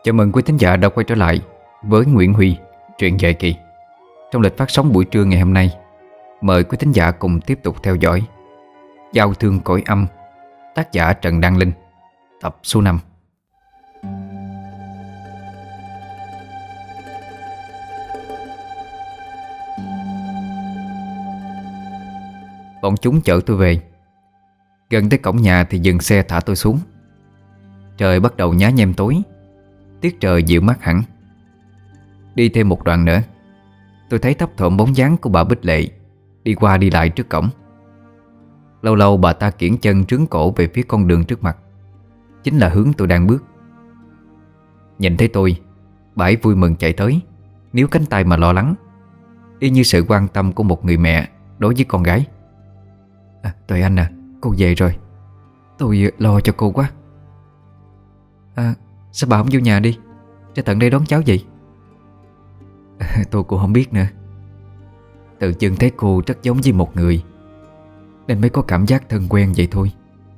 Chào mừng quý thính giả đã quay trở lại với Nguyễn Huy, truyện dài kỳ. Trong lịch phát sóng buổi trưa ngày hôm nay, mời quý thính giả cùng tiếp tục theo dõi Giao thương cõi âm, tác giả Trần Đăng Linh, tập số 5. Bọn chúng chở tôi về. Gần tới cổng nhà thì dừng xe thả tôi xuống. Trời bắt đầu nhá nhem tối, tiết trời dịu mát hẳn. Đi thêm một đoạn nữa, tôi thấy thấp thoáng bóng dáng của bà Bích Lệ đi qua đi lại trước cổng. Lâu lâu bà ta kiễng chân trướn cổ về phía con đường trước mặt, chính là hướng tôi đang bước. Nhìn thấy tôi, bà ấy vui mừng chạy tới, níu cánh tay mà lo lắng, y như sự quan tâm của một người mẹ đối với con gái. Tuệ Anh à, cô về rồi. Tôi lo cho cô quá. Sao bà không vô nhà đi, ra tận đây đón cháu vậy? Tôi cũng không biết nữa. Tự chừng thấy cô rất giống với một người, nên mới có cảm giác thân quen vậy thôi.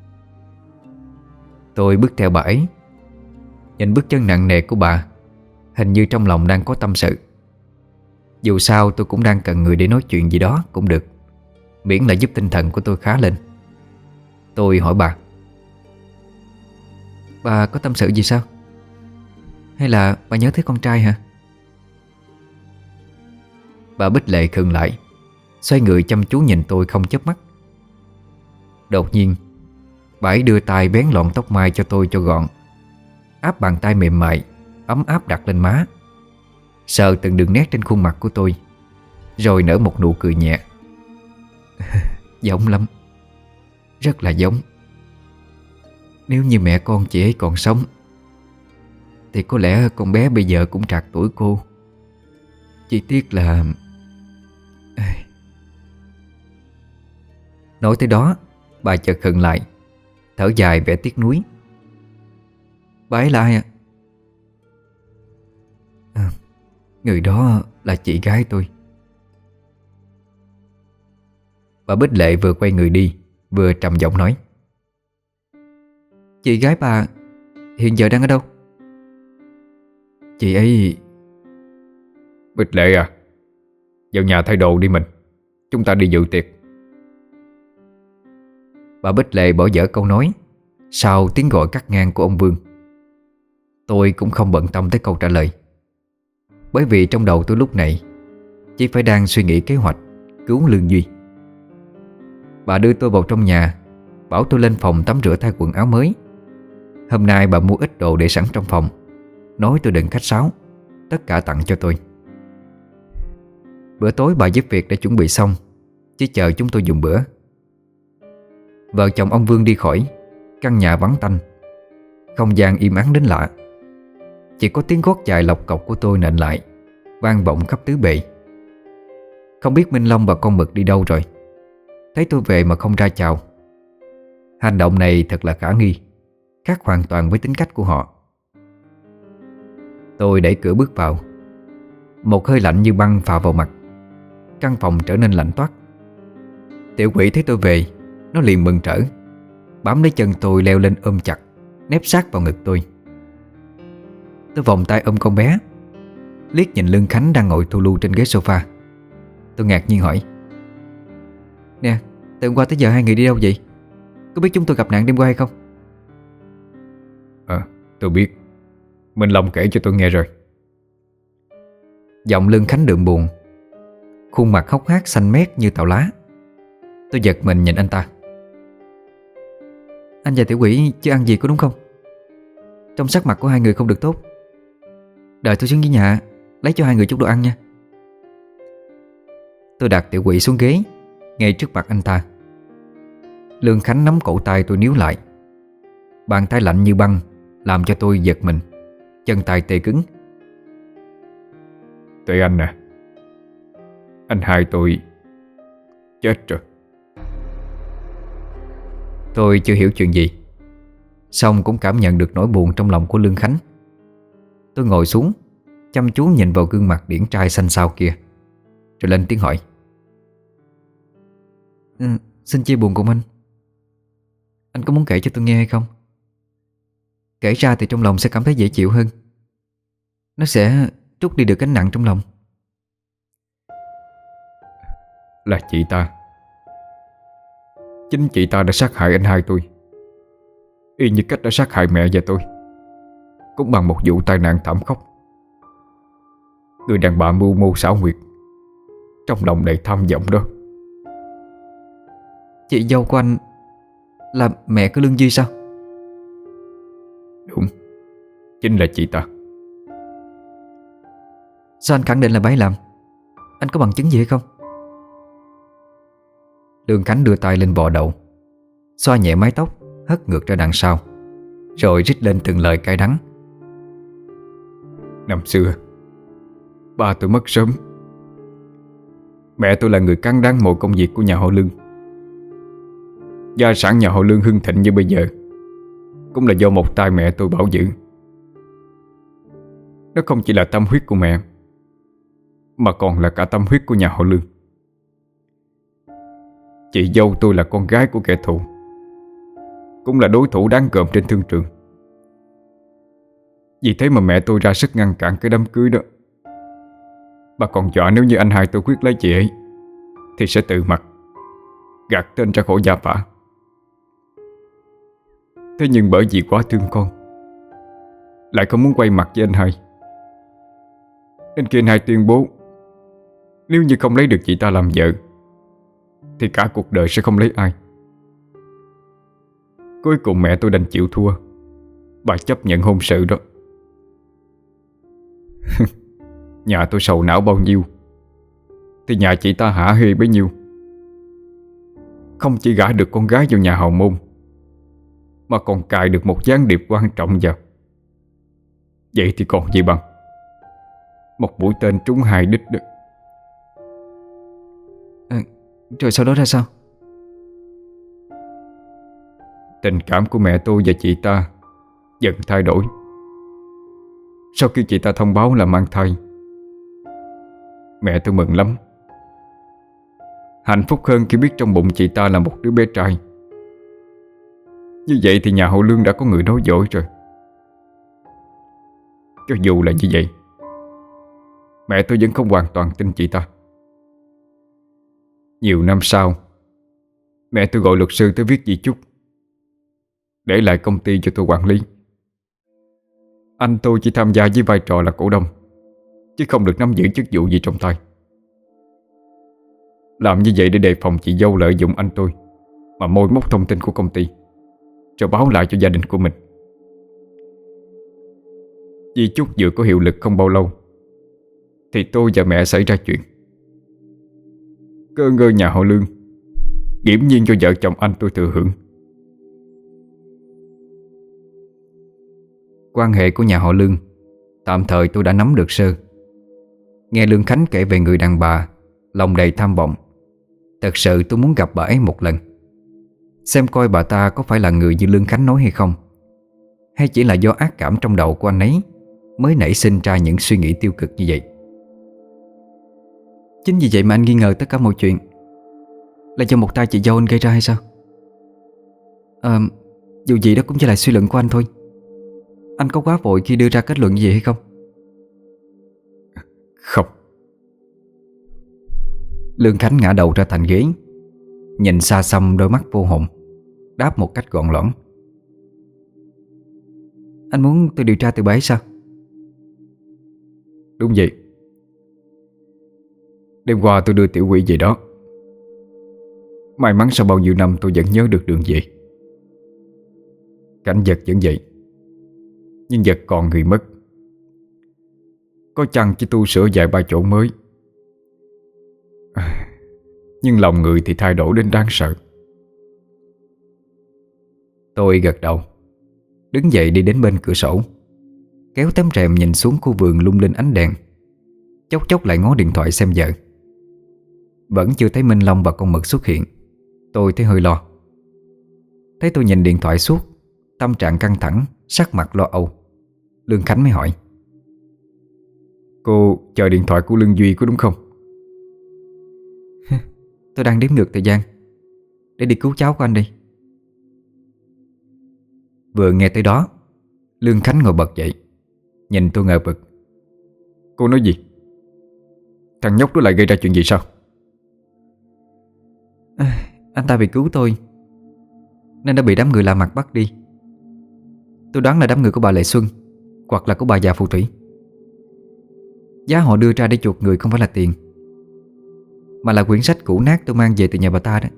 Tôi bước theo bà ấy. Nhìn bước chân nặng nề của bà, hình như trong lòng đang có tâm sự. Dù sao tôi cũng đang cần người để nói chuyện gì đó cũng được, miễn là giúp tinh thần của tôi khá lên. Tôi hỏi bà có tâm sự gì sao? Hay là bà nhớ tới con trai hả? Bà Bích Lệ khựng lại, xoay người chăm chú nhìn tôi không chớp mắt. Đột nhiên, bà ấy đưa tay vén lọn tóc mai cho tôi cho gọn, áp bàn tay mềm mại ấm áp đặt lên má, sờ từng đường nét trên khuôn mặt của tôi, rồi nở một nụ cười nhẹ. Giống lắm, rất là giống. Nếu như mẹ con chị ấy còn sống thì có lẽ con bé bây giờ cũng trạc tuổi cô. Chỉ tiếc là... Nói tới đó, bà chợt khựng lại, thở dài vẻ tiếc nuối. Bà ấy là ai ạ? Người đó là chị gái tôi. Bà Bích Lệ vừa quay người đi, vừa trầm giọng nói. Chị gái bà hiện giờ đang ở đâu? Chị ấy... Bích Lệ à, vào nhà thay đồ đi mình, chúng ta đi dự tiệc. Bà Bích Lệ bỏ dở câu nói sau tiếng gọi cắt ngang của ông Vương. Tôi cũng không bận tâm tới câu trả lời, bởi vì trong đầu tôi lúc này chỉ phải đang suy nghĩ kế hoạch cứu Lương Duy. Bà đưa tôi vào trong nhà, bảo tôi lên phòng tắm rửa thay quần áo mới. Hôm nay bà mua ít đồ để sẵn trong phòng, nói tôi đừng khách sáo, tất cả tặng cho tôi. Bữa tối bà giúp việc đã chuẩn bị xong, chỉ chờ chúng tôi dùng bữa. Vợ chồng ông Vương đi khỏi, căn nhà vắng tanh, không gian im ắng đến lạ. Chỉ có tiếng gót dài lộc cọc của tôi nện lại, vang vọng khắp tứ bề. Không biết Minh Long và con Mực đi đâu rồi, thấy tôi về mà không ra chào. Hành động này thật là khả nghi, khác hoàn toàn với tính cách của họ. Tôi đẩy cửa bước vào. Một hơi lạnh như băng phả vào mặt, căn phòng trở nên lạnh toát. Tiểu quỷ thấy tôi về, nó liền mừng rỡ, bám lấy chân tôi leo lên ôm chặt, nép sát vào ngực tôi. Tôi vòng tay ôm con bé, liếc nhìn Lương Khánh đang ngồi thu lu trên ghế sofa. Tôi ngạc nhiên hỏi. Nè, từ hôm qua tới giờ hai người đi đâu vậy? Có biết chúng tôi gặp nạn đêm qua hay không? Tôi biết, Minh Long kể cho tôi nghe rồi. Giọng Lương Khánh đượm buồn, khuôn mặt hốc hác xanh mét như tàu lá. Tôi giật mình nhìn anh ta. Anh và tiểu quỷ chưa ăn gì có đúng không? Trong sắc mặt của hai người không được tốt. Đợi tôi xuống dưới nhà lấy cho hai người chút đồ ăn nha. Tôi đặt tiểu quỷ xuống ghế ngay trước mặt anh ta. Lương Khánh nắm cổ tay tôi níu lại. Bàn tay lạnh như băng làm cho tôi giật mình, chân tay tê cứng. Tuệ Anh à, anh hai tôi chết rồi. Tôi chưa hiểu chuyện gì, song cũng cảm nhận được nỗi buồn trong lòng của Lương Khánh. Tôi ngồi xuống, chăm chú nhìn vào gương mặt điển trai xanh xao kia, rồi lên tiếng hỏi. Xin chia buồn cùng anh. Anh có muốn kể cho tôi nghe hay không? Kể ra thì trong lòng sẽ cảm thấy dễ chịu hơn, nó sẽ trút đi được gánh nặng trong lòng. Là chị ta. Chính chị ta đã sát hại anh hai tôi, y như cách đã sát hại mẹ và tôi, cũng bằng một vụ tai nạn thảm khốc. Người đàn bà mưu mô xảo quyệt, trong lòng đầy tham vọng đó. Chị dâu của anh là mẹ của Lương Duy sao? Đúng, chính là chị ta. Sao anh khẳng định là bà ấy làm? Anh có bằng chứng gì hay không? Lương Khánh đưa tay lên vò đầu, xoa nhẹ mái tóc hất ngược ra đằng sau, rồi rít lên từng lời cay đắng. Năm xưa ba tôi mất sớm. Mẹ tôi là người cán đáng mọi công việc của nhà họ Lương. Gia sản nhà họ Lương hưng thịnh như bây giờ cũng là do một tay mẹ tôi bảo giữ. Nó không chỉ là tâm huyết của mẹ, mà còn là cả tâm huyết của nhà họ Lương. Chị dâu tôi là con gái của kẻ thù, cũng là đối thủ đáng gờm trên thương trường. Vì thế mà mẹ tôi ra sức ngăn cản cái đám cưới đó. Bà còn dọa nếu như anh hai tôi quyết lấy chị ấy thì sẽ tự mặt, gạt tên ra khỏi gia phả. Thế nhưng bởi vì quá thương con, lại không muốn quay mặt với anh hai, nên khi anh hai tuyên bố nếu như không lấy được chị ta làm vợ thì cả cuộc đời sẽ không lấy ai. Cuối cùng mẹ tôi đành chịu thua. Bà chấp nhận hôn sự đó. Nhà tôi sầu não bao nhiêu thì nhà chị ta hả hê bấy nhiêu. Không chỉ gả được con gái vào nhà hào môn, mà còn cài được một gián điệp quan trọng vào. Vậy thì còn gì bằng một mũi tên trúng hai đích được. Rồi sau đó ra sao? Tình cảm của mẹ tôi và chị ta dần thay đổi. Sau khi chị ta thông báo là mang thai, mẹ tôi mừng lắm, hạnh phúc hơn khi biết trong bụng chị ta là một đứa bé trai. Như vậy thì nhà họ Lương đã có người nói dối rồi. Cho dù là như vậy, mẹ tôi vẫn không hoàn toàn tin chị ta. Nhiều năm sau, mẹ tôi gọi luật sư tới viết di chúc, để lại công ty cho tôi quản lý. Anh tôi chỉ tham gia với vai trò là cổ đông, chứ không được nắm giữ chức vụ gì trong tay. Làm như vậy để đề phòng chị dâu lợi dụng anh tôi mà môi móc thông tin của công ty, rồi báo lại cho gia đình của mình. Di chúc vừa có hiệu lực không bao lâu thì tôi và mẹ xảy ra chuyện. Cơ ngơi nhà họ Lương nghiễm nhiên cho vợ chồng anh tôi thừa hưởng. Quan hệ của nhà họ Lương tạm thời tôi đã nắm được sơ. Nghe Lương Khánh kể về người đàn bà lòng đầy tham vọng, thật sự tôi muốn gặp bà ấy một lần, xem coi bà ta có phải là người như Lương Khánh nói hay không, hay chỉ là do ác cảm trong đầu của anh ấy mới nảy sinh ra những suy nghĩ tiêu cực như vậy. Chính vì vậy mà anh nghi ngờ tất cả mọi chuyện là do một tay chị dâu anh gây ra hay sao? Dù gì đó cũng chỉ là suy luận của anh thôi. Anh có quá vội khi đưa ra kết luận như vậy hay không? Không. Lương Khánh ngã đầu ra thành ghế, nhìn xa xăm đôi mắt vô hồn, đáp một cách gọn lõn. Anh muốn tôi điều tra từ bà ấy sao? Đúng vậy. Đêm qua tôi đưa tiểu quỷ về đó. May mắn sau bao nhiêu năm tôi vẫn nhớ được đường về. Cảnh vật vẫn vậy, nhưng vật còn người mất. Có chăng chỉ tu sửa vài ba chỗ mới, nhưng lòng người thì thay đổi đến đáng sợ. Tôi gật đầu, đứng dậy đi đến bên cửa sổ, kéo tấm rèm nhìn xuống khu vườn lung linh ánh đèn. Chốc chốc lại ngó điện thoại xem giờ. Vẫn chưa thấy Minh Long và con mực xuất hiện. Tôi thấy hơi lo. Thấy tôi nhìn điện thoại suốt, tâm trạng căng thẳng, sắc mặt lo âu, Lương Khánh mới hỏi: Cô chờ điện thoại của Lương Duy có đúng không? Tôi đang đếm ngược thời gian để đi cứu cháu của anh đi. Vừa nghe tới đó, Lương Khánh ngồi bật dậy, nhìn tôi ngờ vực, Cô nói gì? Thằng nhóc đó lại gây ra chuyện gì sao? Anh ta bị cứu tôi nên đã bị đám người lạ mặt bắt đi. Tôi đoán là đám người của bà Lệ Xuân hoặc là của bà già phù thủy. Giá họ đưa ra để chuộc người không phải là tiền, mà là quyển sách cũ nát tôi mang về từ nhà bà ta đó.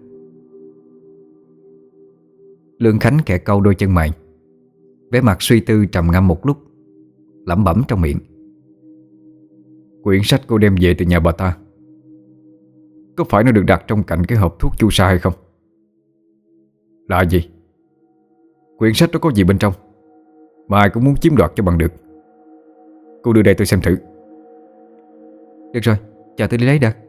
Lương Khánh kẹ câu đôi chân mày, vẻ mặt suy tư trầm ngâm một lúc, lẩm bẩm trong miệng. Quyển sách cô đem về từ nhà bà ta, có phải nó được đặt trong cạnh cái hộp thuốc chu sa hay không? Là gì? Quyển sách đó có gì bên trong mà ai cũng muốn chiếm đoạt cho bằng được? Cô đưa đây tôi xem thử. Được rồi, chờ tôi đi lấy đã.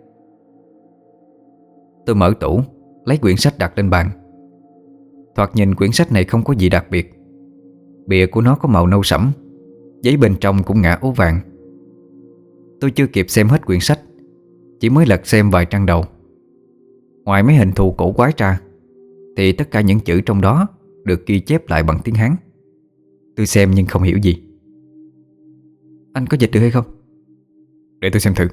Tôi mở tủ, lấy quyển sách đặt lên bàn. Thoạt nhìn quyển sách này không có gì đặc biệt. Bìa của nó có màu nâu sẫm, giấy bên trong cũng ngả ố vàng. Tôi chưa kịp xem hết quyển sách, chỉ mới lật xem vài trang đầu. Ngoài mấy hình thù cổ quái ra thì tất cả những chữ trong đó được ghi chép lại bằng tiếng Hán. Tôi xem nhưng không hiểu gì. Anh có dịch được hay không? Để tôi xem thử.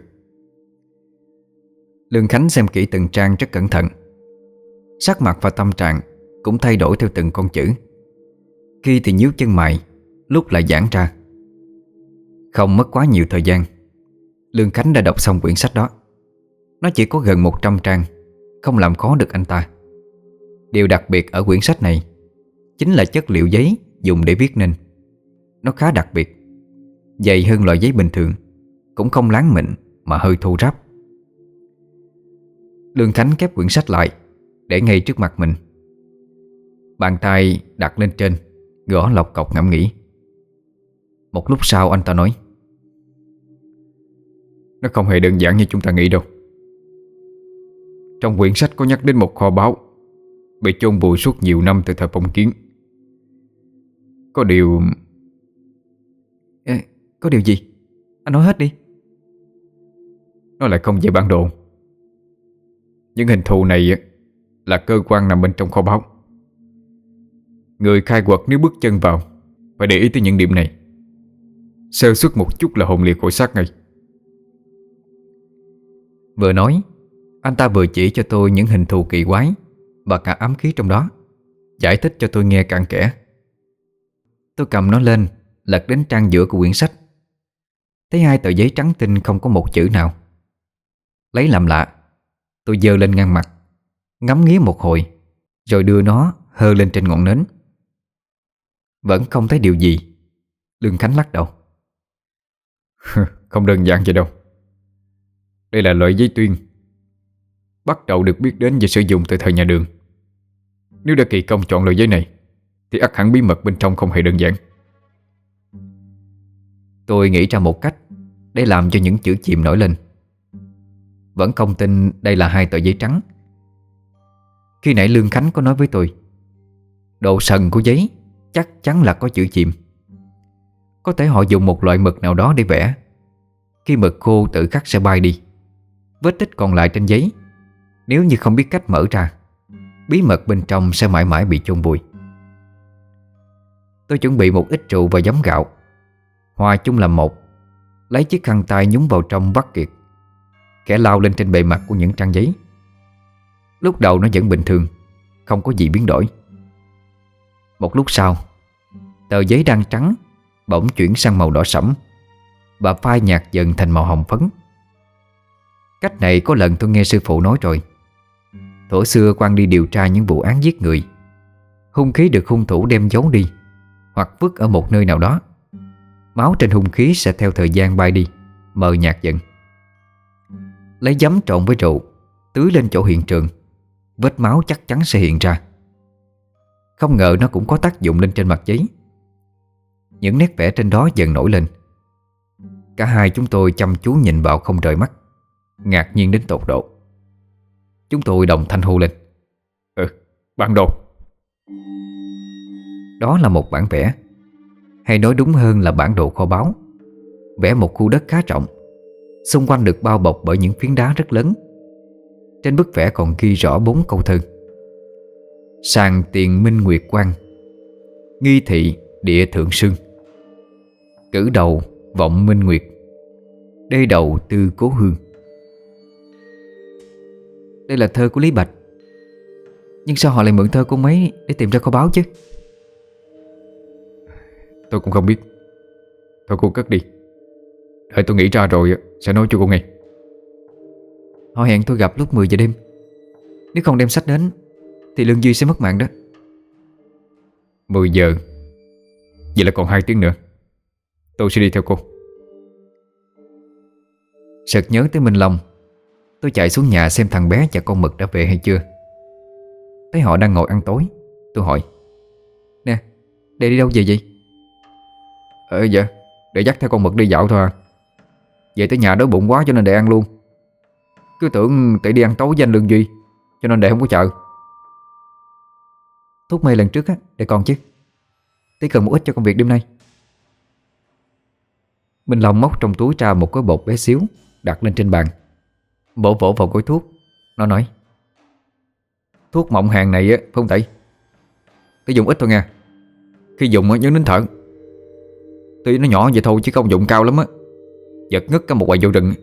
Lương Khánh xem kỹ từng trang rất cẩn thận. Sắc mặt và tâm trạng cũng thay đổi theo từng con chữ. Khi thì nhíu chân mày, lúc lại giãn ra. Không mất quá nhiều thời gian, Lương Khánh đã đọc xong quyển sách đó. Nó chỉ có gần 100 trang, không làm khó được anh ta. Điều đặc biệt ở quyển sách này chính là chất liệu giấy dùng để viết nên. Nó khá đặc biệt, dày hơn loại giấy bình thường, cũng không láng mịn mà hơi thô ráp. Lương Khánh khép quyển sách lại, để ngay trước mặt mình. Bàn tay đặt lên trên, gõ lọc cọc ngẫm nghĩ. Một lúc sau anh ta nói: Nó không hề đơn giản như chúng ta nghĩ đâu. Trong quyển sách có nhắc đến một kho báu bị chôn vùi suốt nhiều năm từ thời phong kiến. Có điều... Có điều gì? Anh nói hết đi. Nó lại không về bản đồ. Những hình thù này là cơ quan nằm bên trong kho báu. Người khai quật nếu bước chân vào phải để ý tới những điểm này. Sơ suất một chút là hồn liệt khỏi xác ngay. Vừa nói, anh ta vừa chỉ cho tôi những hình thù kỳ quái và cả ám khí trong đó, giải thích cho tôi nghe cặn kẽ. Tôi cầm nó lên, lật đến trang giữa của quyển sách. Thấy 2 tờ giấy trắng tinh không có một chữ nào. Lấy làm lạ, tôi giơ lên ngang mặt, ngắm nghía một hồi, rồi đưa nó hơ lên trên ngọn nến. Vẫn không thấy điều gì. Lương Khánh lắc đầu. Không đơn giản vậy đâu. Đây là loại giấy tuyên, bắt đầu được biết đến và sử dụng từ thời nhà Đường. Nếu đã kỳ công chọn loại giấy này thì ắt hẳn bí mật bên trong không hề đơn giản. Tôi nghĩ ra một cách để làm cho những chữ chìm nổi lên. Vẫn không tin đây là 2 tờ giấy trắng. Khi nãy Lương Khánh có nói với tôi, độ sần của giấy chắc chắn là có chữ chìm. Có thể họ dùng một loại mực nào đó để vẽ. Khi mực khô tự khắc sẽ bay đi. Vết tích còn lại trên giấy, nếu như không biết cách mở ra, bí mật bên trong sẽ mãi mãi bị chôn vùi. Tôi chuẩn bị một ít rượu và giấm gạo, hòa chung làm một, lấy chiếc khăn tay nhúng vào trong vắt kiệt, khẽ lau lên trên bề mặt của những trang giấy. Lúc đầu nó vẫn bình thường, không có gì biến đổi. Một lúc sau, tờ giấy đang trắng bỗng chuyển sang màu đỏ sẫm và phai nhạt dần thành màu hồng phấn. Cách này có lần tôi nghe sư phụ nói rồi. Thuở xưa quan đi điều tra những vụ án giết người, hung khí được hung thủ đem giấu đi hoặc vứt ở một nơi nào đó, máu trên hung khí sẽ theo thời gian bay đi, mờ nhạt dần. Lấy giấm trộn với rượu, tưới lên chỗ hiện trường, vết máu chắc chắn sẽ hiện ra. Không ngờ nó cũng có tác dụng lên trên mặt giấy. Những nét vẽ trên đó dần nổi lên. Cả hai chúng tôi chăm chú nhìn vào không rời mắt, ngạc nhiên đến tột độ. Chúng tôi đồng thanh hô lên: Bản đồ. Đó là một bản vẽ, hay nói đúng hơn là bản đồ kho báu. Vẽ một khu đất khá rộng, xung quanh được bao bọc bởi những phiến đá rất lớn. Trên bức vẽ còn ghi rõ 4 câu thơ: sàng tiền minh nguyệt quang, nghi thị địa thượng sương, cử đầu vọng minh nguyệt, Đê đầu tư cố hương. Đây là thơ của Lý Bạch, nhưng sao họ lại mượn thơ của ông ấy để tìm ra kho báu chứ? Tôi cũng không biết. Thôi cô cất đi, đợi tôi nghĩ ra rồi sẽ nói cho cô nghe. Họ hẹn tôi gặp lúc 10 giờ đêm. Nếu không đem sách đến thì Lương Duy sẽ mất mạng đó. 10 giờ? Vậy là còn 2 tiếng nữa. Tôi sẽ đi theo cô. Sực nhớ tới Minh Long, tôi chạy xuống nhà xem thằng bé và con Mực đã về hay chưa. Thấy họ đang ngồi ăn tối, tôi hỏi: Nè, để đi đâu về vậy? Dạ, để dắt theo con Mực đi dạo thôi à. Về tới nhà đói bụng quá cho nên để ăn luôn. Cứ tưởng để đi ăn tối với anh Lương Duy cho nên để không có chợ. Thuốc mê lần trước á, để còn chứ. Tí cần một ít cho công việc đêm nay. Minh Long móc trong túi ra một gói bột bé xíu, đặt lên trên bàn, vỗ vỗ vào gói thuốc. Nó nói: Thuốc mộng hàng này á, Phong Tẩy, tôi dùng ít thôi nha. Khi dùng nhớ nín thở. Tuy nó nhỏ vậy thôi chứ công dụng cao lắm á. Giật ngất cả một quầy vô rừng.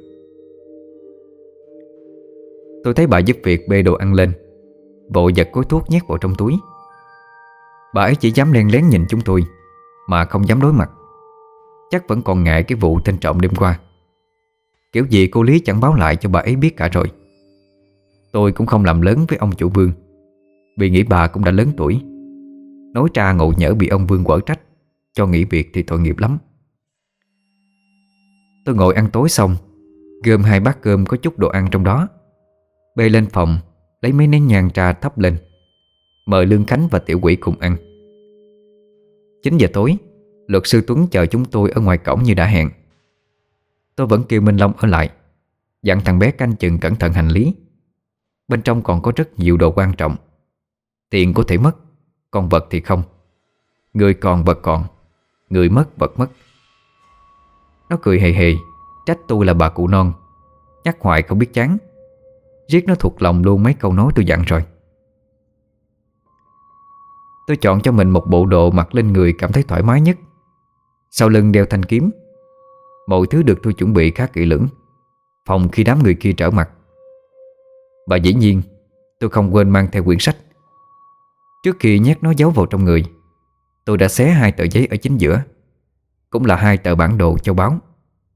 Tôi thấy bà giúp việc bê đồ ăn lên, vội giật gói thuốc nhét vào trong túi. Bà ấy chỉ dám len lén nhìn chúng tôi, mà không dám đối mặt. Chắc vẫn còn ngại cái vụ tên trộm đêm qua. Kiểu gì cô Lý chẳng báo lại cho bà ấy biết cả rồi. Tôi cũng không làm lớn với ông chủ Vương, vì nghĩ bà cũng đã lớn tuổi. Nói ra ngộ nhỡ bị ông Vương quở trách, cho nghỉ việc thì tội nghiệp lắm. Tôi ngồi ăn tối xong, gom 2 bát cơm có chút đồ ăn trong đó, bê lên phòng, lấy mấy nén nhang trà thắp lên, mời Lương Khánh và Tiểu Quỷ cùng ăn. 9 giờ tối, luật sư Tuấn chờ chúng tôi ở ngoài cổng như đã hẹn. Tôi vẫn kêu Minh Long ở lại, dặn thằng bé canh chừng cẩn thận hành lý. Bên trong còn có rất nhiều đồ quan trọng. Tiền có thể mất, còn vật thì không. Người còn vật còn, người mất vật mất. Nó cười hề hề, trách tôi là bà cụ non, nhắc hoài không biết chán. Riết nó thuộc lòng luôn mấy câu nói tôi dặn rồi. Tôi chọn cho mình một bộ đồ mặc lên người cảm thấy thoải mái nhất. Sau lưng đeo thanh kiếm. Mọi thứ được tôi chuẩn bị khá kỹ lưỡng, phòng khi đám người kia trở mặt. Và dĩ nhiên tôi không quên mang theo quyển sách. Trước khi nhét nó giấu vào trong người, tôi đã xé 2 tờ giấy ở chính giữa, cũng là 2 tờ bản đồ châu báu.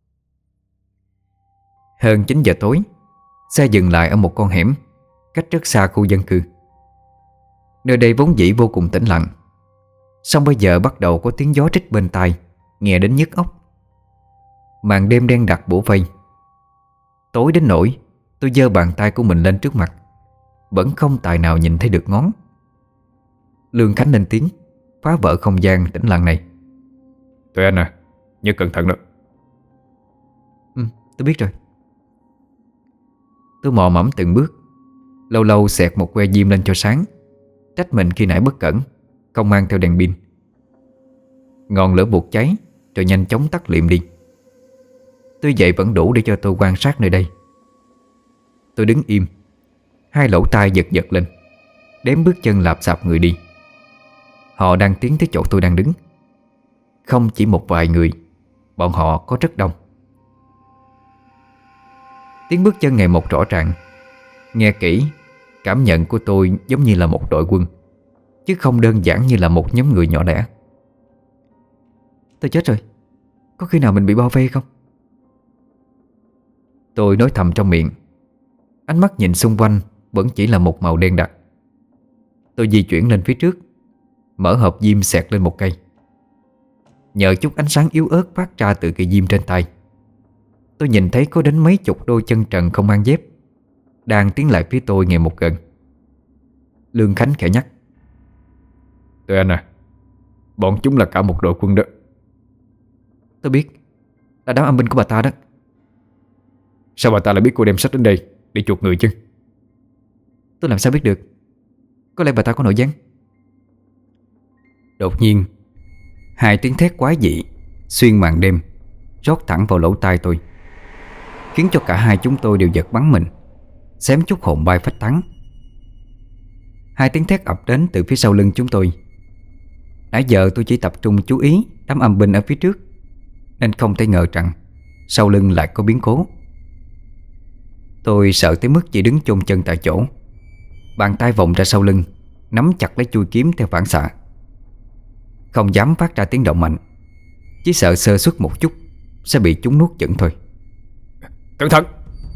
Hơn 9 giờ tối, xe dừng lại ở một con hẻm cách rất xa khu dân cư. Nơi đây vốn dĩ vô cùng tĩnh lặng, song bây giờ bắt đầu có tiếng gió rít bên tai, nghe đến nhức óc. Màn đêm đen đặc bủa vây. Tối đến nỗi tôi giơ bàn tay của mình lên trước mặt, vẫn không tài nào nhìn thấy được ngón. Lương Khánh lên tiếng, phá vỡ không gian tĩnh lặng này: Tụi anh à, nhớ cẩn thận đó. Tôi biết rồi. Tôi mò mẫm từng bước, lâu lâu xẹt một que diêm lên cho sáng, trách mình khi nãy bất cẩn, không mang theo đèn pin. Ngọn lửa buộc cháy rồi nhanh chóng tắt liệm đi. Tuy vậy vẫn đủ để cho tôi quan sát nơi đây. Tôi đứng im, 2 lỗ tai giật giật lên, đếm bước chân lạp xạp người đi. Họ đang tiến tới chỗ tôi đang đứng. Không chỉ một vài người, bọn họ có rất đông. Tiếng bước chân ngày một rõ ràng. Nghe kỹ, cảm nhận của tôi giống như là một đội quân, chứ không đơn giản như là một nhóm người nhỏ lẻ. Tôi chết rồi, có khi nào mình bị bao vây không? Tôi nói thầm trong miệng. Ánh mắt nhìn xung quanh vẫn chỉ là một màu đen đặc. Tôi di chuyển lên phía trước, mở hộp diêm xẹt lên một cây. Nhờ chút ánh sáng yếu ớt phát ra từ cây diêm trên tay, tôi nhìn thấy có đến mấy chục đôi chân trần không mang dép đang tiến lại phía tôi ngày một gần. Lương Khánh khẽ nhắc: Tụi anh à, bọn chúng là cả một đội quân đó. Tôi biết, là đám âm binh của bà ta đó. Sao bà ta lại biết cô đem sách đến đây để chuộc người chứ? Tôi làm sao biết được, có lẽ bà ta có nội gián. Đột nhiên, 2 tiếng thét quái dị xuyên màn đêm rót thẳng vào lỗ tai tôi, khiến cho cả hai chúng tôi đều giật bắn mình, xém chút hồn bay phách tán. 2 tiếng thét ập đến từ phía sau lưng chúng tôi. Nãy giờ tôi chỉ tập trung chú ý đám âm binh ở phía trước, nên không thể ngờ rằng sau lưng lại có biến cố. Tôi sợ tới mức chỉ đứng chôn chân tại chỗ, bàn tay vòng ra sau lưng, nắm chặt lấy chuôi kiếm theo phản xạ. Không dám phát ra tiếng động mạnh, chỉ sợ sơ suất một chút sẽ bị chúng nuốt chửng thôi. Cẩn thận!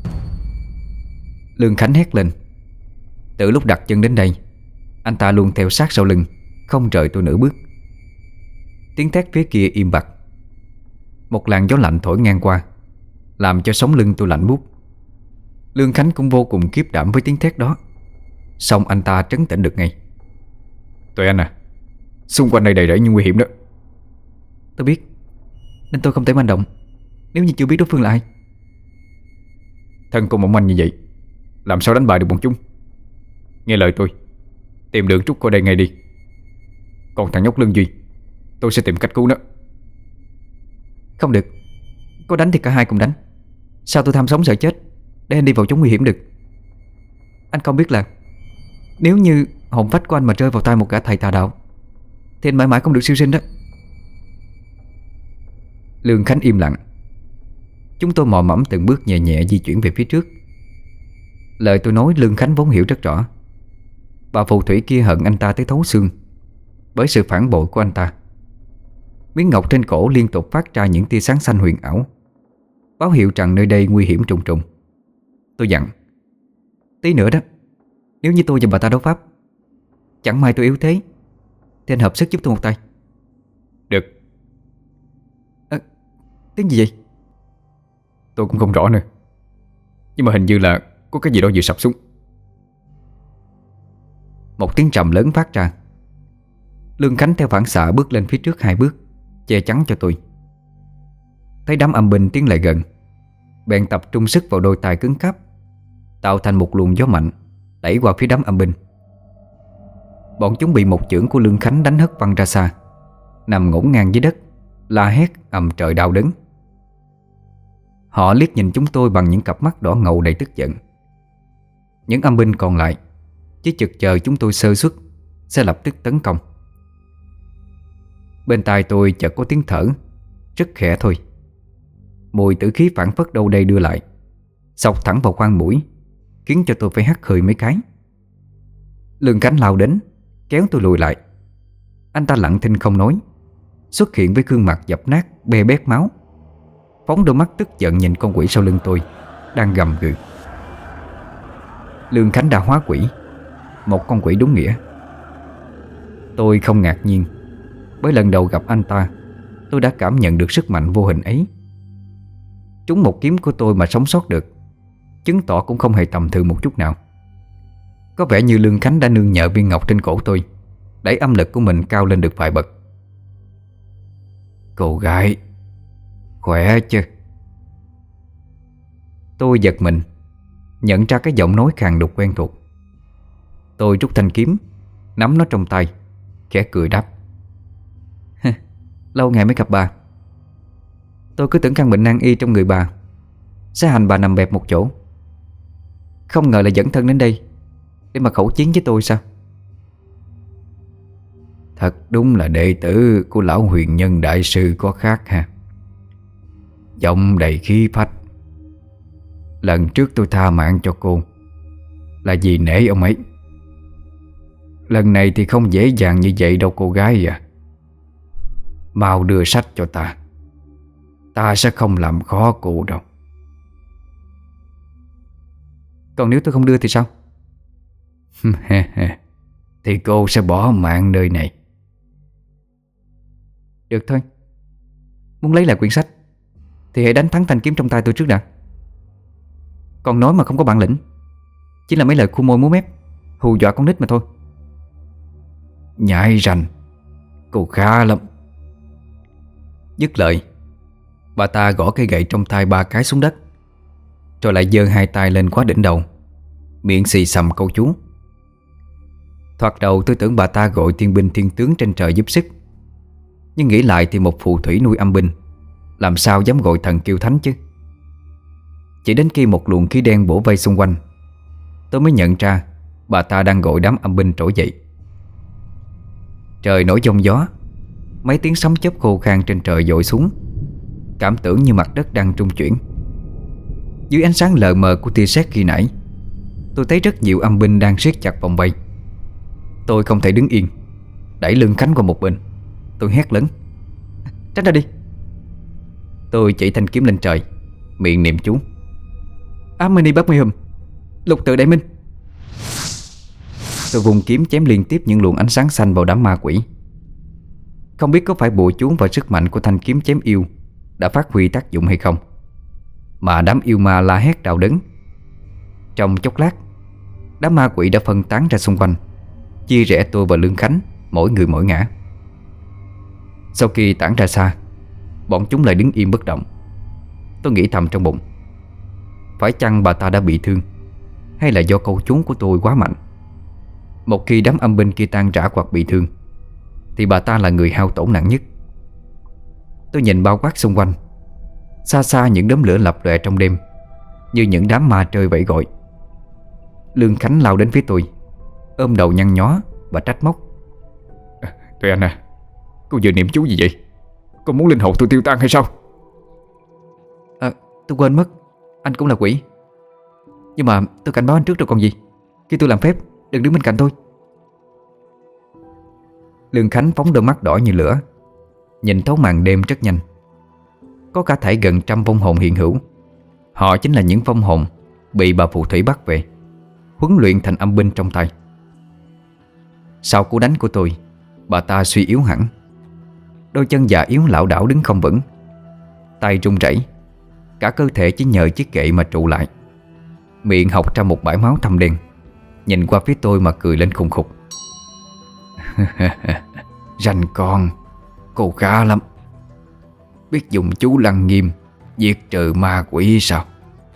Lương Khánh hét lên. Từ lúc đặt chân đến đây, anh ta luôn theo sát sau lưng, không rời tôi nửa bước. Tiếng thét phía kia im bặt. Một làn gió lạnh thổi ngang qua, làm cho sống lưng tôi lạnh buốt. Lương Khánh cũng vô cùng khiếp đảm với tiếng thét đó, xong anh ta trấn tĩnh được ngay. Tụi anh à, xung quanh đây đầy rẫy những nguy hiểm đó. Tôi biết, nên tôi không thể manh động nếu như chưa biết đối phương là ai. Thân cô mỏng manh như vậy, làm sao đánh bại được bọn chúng? Nghe lời tôi, tìm đường trút khỏi đây ngay đi. Còn thằng nhóc Lương Duy, tôi sẽ tìm cách cứu nó. Không được, có đánh thì cả hai cùng đánh. Sao tôi tham sống sợ chết để anh đi vào chốn nguy hiểm được? Anh không biết là nếu như hồn phách của anh mà rơi vào tay một gã thầy tà đạo thì anh mãi mãi không được siêu sinh đó. Lương Khánh im lặng. Chúng tôi mò mẫm từng bước nhẹ nhẹ di chuyển về phía trước. Lời tôi nói Lương Khánh vốn hiểu rất rõ. Bà phù thủy kia hận anh ta tới thấu xương bởi sự phản bội của anh ta. Miếng ngọc trên cổ liên tục phát ra những tia sáng xanh huyền ảo, báo hiệu rằng nơi đây nguy hiểm trùng trùng. Tôi dặn: tí nữa đó, nếu như tôi và bà ta đấu pháp, chẳng may tôi yếu thế thì anh hợp sức giúp tôi một tay. Được. Tiếng gì vậy? Tôi cũng không rõ nữa, nhưng mà hình như là có cái gì đó vừa sập xuống. Một tiếng trầm lớn phát ra. Lương Khánh theo phản xạ bước lên phía trước 2 bước, che chắn cho tôi. Thấy đám âm binh tiến lại gần, bèn tập trung sức vào đôi tay cứng cáp, tạo thành một luồng gió mạnh đẩy qua phía đám âm binh. Bọn chúng bị một chưởng của Lương Khánh đánh hất văng ra xa, nằm ngổn ngang dưới đất, la hét ầm trời đau đớn. Họ liếc nhìn chúng tôi bằng những cặp mắt đỏ ngầu đầy tức giận. Những âm binh còn lại chỉ chực chờ chúng tôi sơ suất sẽ lập tức tấn công. Bên tai tôi chợt có tiếng thở, rất khẽ thôi. Mùi tử khí phảng phất đâu đây đưa lại, xộc thẳng vào khoang mũi, khiến cho tôi phải hắt hơi mấy cái. Lương Khánh lao đến, kéo tôi lùi lại. Anh ta lặng thinh không nói, xuất hiện với gương mặt dập nát, bê bết máu, phóng đôi mắt tức giận nhìn con quỷ sau lưng tôi đang gầm gừ. Lương Khánh đã hóa quỷ, một con quỷ đúng nghĩa. Tôi không ngạc nhiên, bởi lần đầu gặp anh ta, tôi đã cảm nhận được sức mạnh vô hình ấy. Trúng một kiếm của tôi mà sống sót được, chứng tỏ cũng không hề tầm thường một chút nào. Có vẻ như Lương Khánh đã nương nhờ viên ngọc trên cổ tôi, đẩy âm lực của mình cao lên được vài bậc. Cô gái, khỏe chứ? Tôi giật mình, nhận ra cái giọng nói khàn đục quen thuộc. Tôi rút thanh kiếm, nắm nó trong tay, khẽ cười đáp: lâu ngày mới gặp bà. Tôi cứ tưởng căn bệnh nan y trong người bà sẽ hành bà nằm bẹp một chỗ, không ngờ là dẫn thân đến đây để mà khẩu chiến với tôi sao? Thật đúng là đệ tử của lão huyền nhân đại sư có khác ha. Giọng đầy khí phách. Lần trước tôi tha mạng cho cô là vì nể ông ấy. Lần này thì không dễ dàng như vậy đâu cô gái à. Mau đưa sách cho ta, ta sẽ không làm khó cô đâu. Còn nếu tôi không đưa thì sao? Thì cô sẽ bỏ mạng nơi này. Được thôi, muốn lấy lại quyển sách thì hãy đánh thắng thanh kiếm trong tay tôi trước đã. Còn nói mà không có bản lĩnh, chỉ là mấy lời khu môi múa mép, hù dọa con nít mà thôi. Nhãi rành, cô khá lắm. Dứt lời, bà ta gõ cây gậy trong tay 3 cái xuống đất, rồi lại giơ 2 tay lên quá đỉnh đầu, miệng xì xầm câu chú. Thoạt đầu tôi tưởng bà ta gọi thiên binh thiên tướng trên trời giúp sức, nhưng nghĩ lại thì một phù thủy nuôi âm binh làm sao dám gọi thần kêu thánh chứ. Chỉ đến khi một luồng khí đen bổ vây xung quanh, tôi mới nhận ra bà ta đang gọi đám âm binh trỗi dậy. Trời nổi giông gió, mấy tiếng sấm chớp khô khan trên trời dội xuống. cảm tưởng như mặt đất đang rung chuyển. Dưới ánh sáng lờ mờ của tia sét khi nãy, tôi thấy rất nhiều âm binh đang siết chặt vòng vây. Tôi không thể đứng yên, đẩy lưng Khánh qua một bên. Tôi hét lớn: tránh ra đi. Tôi chỉ thanh kiếm lên trời, miệng niệm chú: Amini Bắc Mi Hum, lục tự đại minh. Tôi vùng kiếm chém liên tiếp những luồng ánh sáng xanh vào đám ma quỷ. Không biết có phải bùa chú và sức mạnh của thanh kiếm chém yêu đã phát huy tác dụng hay không, mà đám yêu ma la hét đau đớn. Trong chốc lát, đám ma quỷ đã phân tán ra xung quanh, chia rẽ tôi và Lương Khánh mỗi người mỗi ngã. Sau khi tản ra xa, bọn chúng lại đứng im bất động. Tôi nghĩ thầm trong bụng: phải chăng bà ta đã bị thương, hay là do câu chú của tôi quá mạnh? Một khi đám âm binh kia tan rã hoặc bị thương, thì bà ta là người hao tổn nặng nhất. Tôi nhìn bao quát xung quanh. Xa xa những đốm lửa lập lòe trong đêm, như những đám ma trơi vẫy gọi. Lương Khánh lao đến phía tôi, ôm đầu nhăn nhó và trách móc: Tuệ Anh à, cô vừa niệm chú gì vậy? Cô muốn linh hồn tôi tiêu tan hay sao? Tôi quên mất, anh cũng là quỷ. Nhưng mà tôi cảnh báo anh trước rồi còn gì. Khi tôi làm phép, đừng đứng bên cạnh tôi. Lương Khánh phóng đôi mắt đỏ như lửa, nhìn thấu màn đêm rất nhanh. Có cả thảy gần 100 vong hồn hiện hữu. Họ chính là những vong hồn bị bà phù thủy bắt về, huấn luyện thành âm binh trong tay. Sau cú đánh của tôi, bà ta suy yếu hẳn. Đôi chân già yếu lảo đảo đứng không vững, tay run rẩy, cả cơ thể chỉ nhờ chiếc gậy mà trụ lại. Miệng hộc ra một bãi máu thâm đen, nhìn qua phía tôi mà cười lên khùng khục: Ranh con, cô khá lắm. Biết dùng chú Lăng Nghiêm diệt trừ ma quỷ sao?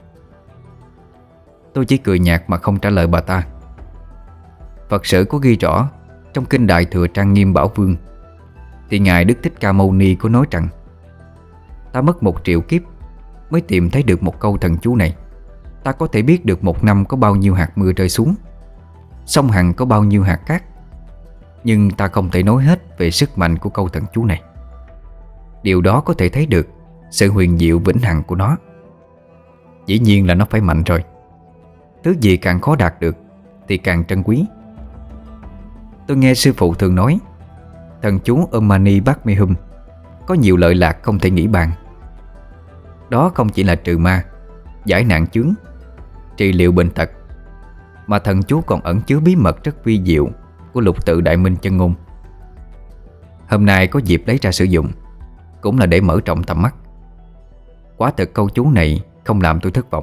Tôi chỉ cười nhạt mà không trả lời bà ta. Phật sử có ghi rõ trong kinh Đại Thừa Trang Nghiêm Bảo Vương, thì Ngài Đức Thích Ca Mâu Ni có nói rằng ta mất 1 triệu kiếp mới tìm thấy được một câu thần chú này. Ta có thể biết được một năm có bao nhiêu hạt mưa rơi xuống, sông Hằng có bao nhiêu hạt cát, nhưng ta không thể nói hết về sức mạnh của câu thần chú này. Điều đó có thể thấy được sự huyền diệu vĩnh hằng của nó. Dĩ nhiên là nó phải mạnh rồi. Thứ gì càng khó đạt được thì càng trân quý. Tôi nghe sư phụ thường nói thần chú Om Mani Padme Hum có nhiều lợi lạc không thể nghĩ bàn. Đó không chỉ là trừ ma, giải nạn chướng, trị liệu bệnh tật, mà thần chú còn ẩn chứa bí mật rất vi diệu của lục tự đại minh chân ngôn. Hôm nay có dịp lấy ra sử dụng, cũng là để mở rộng tầm mắt. Quả thực câu chú này không làm tôi thất vọng.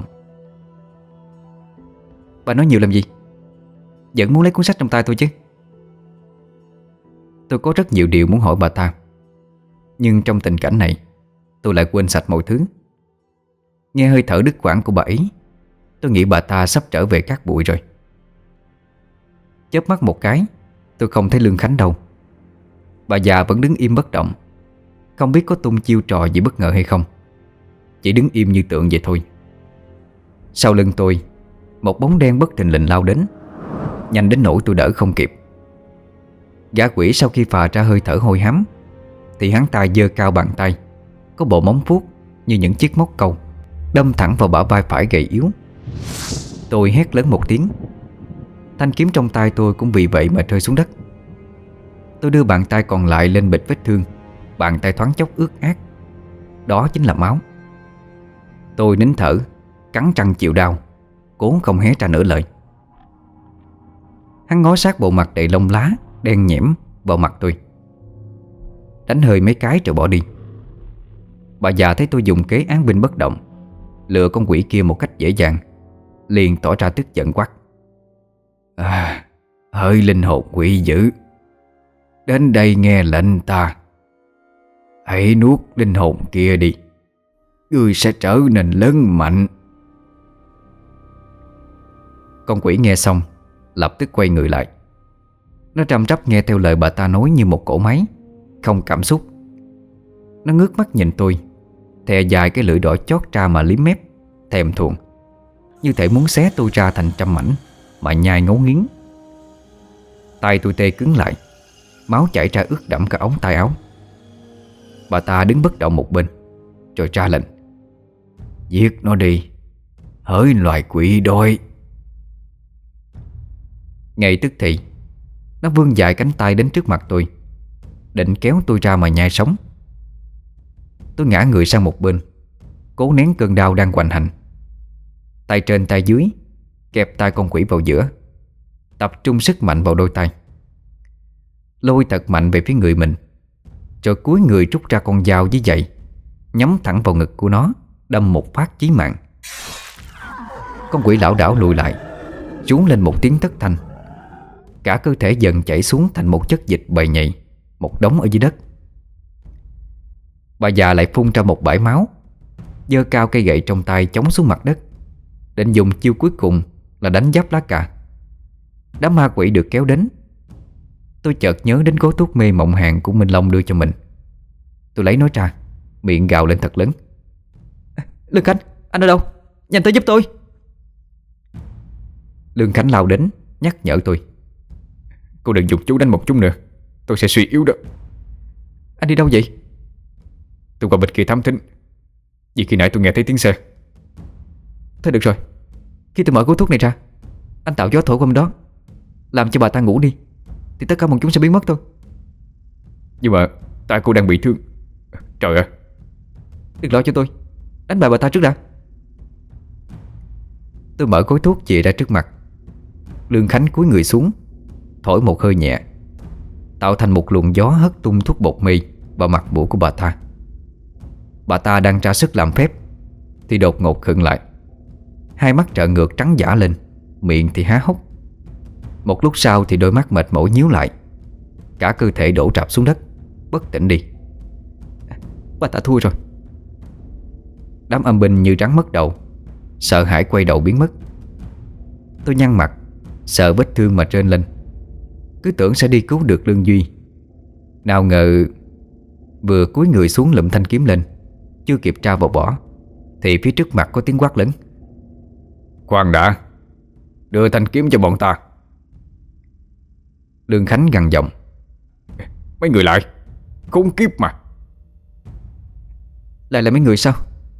Bà nói nhiều làm gì? Vẫn muốn lấy cuốn sách trong tay tôi chứ? Tôi có rất nhiều điều muốn hỏi bà ta, nhưng trong tình cảnh này tôi lại quên sạch mọi thứ. Nghe hơi thở đứt quãng của bà ấy, tôi nghĩ bà ta sắp trở về cát bụi rồi. Chớp mắt một cái, tôi không thấy Lương Khánh đâu. Bà già vẫn đứng im bất động, không biết có tung chiêu trò gì bất ngờ hay không, chỉ đứng im như tượng vậy thôi. Sau lưng tôi, một bóng đen bất thình lình lao đến, nhanh đến nỗi tôi đỡ không kịp. Gã quỷ sau khi phà ra hơi thở hôi hám, thì hắn ta giơ cao bàn tay, có bộ móng vuốt như những chiếc móc câu, đâm thẳng vào bả vai phải gầy yếu. Tôi hét lớn một tiếng. Thanh kiếm trong tay tôi cũng vì vậy mà rơi xuống đất. Tôi đưa bàn tay còn lại lên bịch vết thương. Bàn tay thoáng chốc ướt át. Đó chính là máu. Tôi nín thở, cắn răng chịu đau, cố không hé ra nửa lời. Hắn ngó sát bộ mặt đầy lông lá đen nhẽm vào mặt tôi, đánh hơi mấy cái rồi bỏ đi. Bà già thấy tôi dùng kế án binh bất động, lừa con quỷ kia một cách dễ dàng, liền tỏ ra tức giận quát: Hỡi linh hồn quỷ dữ, đến đây nghe lệnh ta. Hãy nuốt linh hồn kia đi, ngươi sẽ trở nên lớn mạnh. Con quỷ nghe xong lập tức quay người lại. Nó răm rắp nghe theo lời bà ta nói như một cỗ máy, không cảm xúc. Nó ngước mắt nhìn tôi, thè dài cái lưỡi đỏ chót ra mà liếm mép, thèm thuồng, như thể muốn xé tôi ra thành trăm mảnh mà nhai ngấu nghiến. Tay tôi tê cứng lại, máu chảy ra ướt đẫm cả ống tay áo. Bà ta đứng bất động một bên, rồi ra lệnh: "Giết nó đi, hỡi loài quỷ đói." Ngay tức thì nó vươn dài cánh tay đến trước mặt tôi, định kéo tôi ra mà nhai sống. Tôi ngã người sang một bên, cố nén cơn đau đang hoành hành. Tay trên tay dưới kẹp tay con quỷ vào giữa, tập trung sức mạnh vào đôi tay, lôi thật mạnh về phía người mình, rồi cúi người rút ra con dao với dậy, nhắm thẳng vào ngực của nó, đâm một phát chí mạng. Con quỷ lảo đảo lùi lại, trú lên một tiếng thất thanh. Cả cơ thể dần chảy xuống thành một chất dịch bầy nhầy, một đống ở dưới đất. Bà già lại phun ra một bãi máu, giơ cao cây gậy trong tay chống xuống mặt đất, định dùng chiêu cuối cùng là đánh giáp lá cà. Đám ma quỷ được kéo đến. Tôi chợt nhớ đến gói thuốc mê mộng hàng của Minh Long đưa cho mình. Tôi lấy nó ra, miệng gào lên thật lớn: "Lương Khánh, anh ở đâu? Nhanh tới giúp tôi!" Lương Khánh lao đến nhắc nhở tôi: "Cô đừng dùng chú đánh một chút nữa, tôi sẽ suy yếu đó." "Anh đi đâu vậy?" "Tôi qua bên kia thám thính, vì khi nãy tôi nghe thấy tiếng xe." "Thôi được rồi, khi tôi mở gói thuốc này ra, anh tạo gió thổi qua bên đó, làm cho bà ta ngủ đi, thì tất cả bọn chúng sẽ biến mất thôi." "Nhưng mà tay cô đang bị thương." "Trời ơi!" "Đừng lo cho tôi, đánh bại bà ta trước đã." Tôi mở gói thuốc chìa ra trước mặt. Lương Khánh cúi người xuống, thổi một hơi nhẹ, tạo thành một luồng gió hất tung thuốc bột mì vào mặt mũi của bà ta. Bà ta đang ra sức làm phép thì đột ngột khựng lại, hai mắt trợn ngược trắng dã lên, miệng thì há hốc. Một lúc sau thì đôi mắt mệt mỏi nhíu lại, cả cơ thể đổ rạp xuống đất, bất tỉnh đi. Bà ta thua rồi. Đám âm binh như rắn mất đầu, sợ hãi quay đầu biến mất. Tôi nhăn mặt, sợ vết thương mà rên lên, cứ tưởng sẽ đi cứu được Lương Duy. Nào ngờ vừa cúi người xuống lụm thanh kiếm lên, chưa kịp tra vào vỏ thì phía trước mặt có tiếng quát lớn: "Khoan đã, đưa thanh kiếm cho bọn ta." Lương Khánh gằn giọng: "Mấy người lại, khốn kiếp mà." "Lại là mấy người sao?"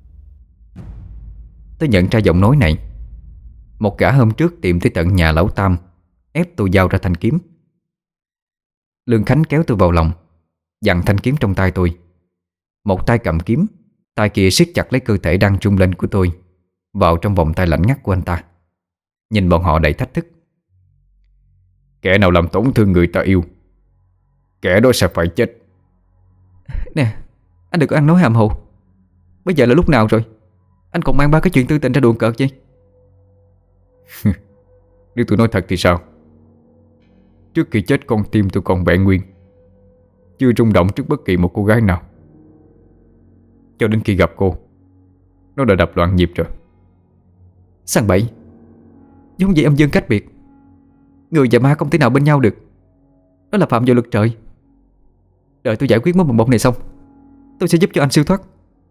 Tôi nhận ra giọng nói này. Một gã hôm trước tìm tới tận nhà lão Tam, ép tôi giao ra thanh kiếm. Lương Khánh kéo tôi vào lòng, giằng thanh kiếm trong tay tôi. Một tay cầm kiếm, tay kia siết chặt lấy cơ thể đang rung lên của tôi vào trong vòng tay lạnh ngắt của anh ta. Nhìn bọn họ đầy thách thức. "Kẻ nào làm tổn thương người ta yêu, kẻ đó sẽ phải chết." "Nè, anh đừng có ăn nói hàm hồ. Bây giờ là lúc nào rồi? Anh còn mang ba cái chuyện tư tình ra đùa cợt vậy?" "Nếu tôi nói thật thì sao? Trước khi chết con tim tôi còn vẹn nguyên, chưa rung động trước bất kỳ một cô gái nào. Cho đến khi gặp cô, nó đã đập loạn nhịp rồi." "Sang bậy, giống vậy âm dương cách biệt. Người và ma không thể nào bên nhau được. Đó là phạm vào luật trời. Đợi tôi giải quyết mối bồng bông này xong, tôi sẽ giúp cho anh siêu thoát."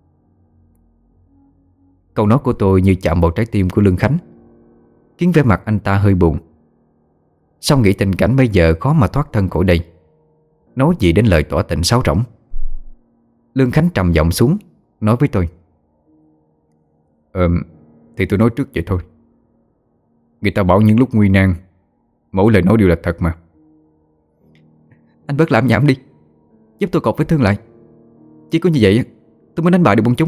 Câu nói của tôi như chạm vào trái tim của Lương Khánh, khiến vẻ mặt anh ta hơi buồn. Xong nghĩ tình cảnh bây giờ khó mà thoát thân khỏi đây, nói gì đến lời tỏ tình sáo rỗng. Lương Khánh trầm giọng xuống, nói với tôi: Thì tôi nói trước vậy thôi. Người ta bảo những lúc nguy nan, mỗi lời nói đều là thật mà." "Anh bớt làm nhảm đi, giúp tôi cột vết thương lại. Chỉ có như vậy tôi mới đánh bại được bọn chúng."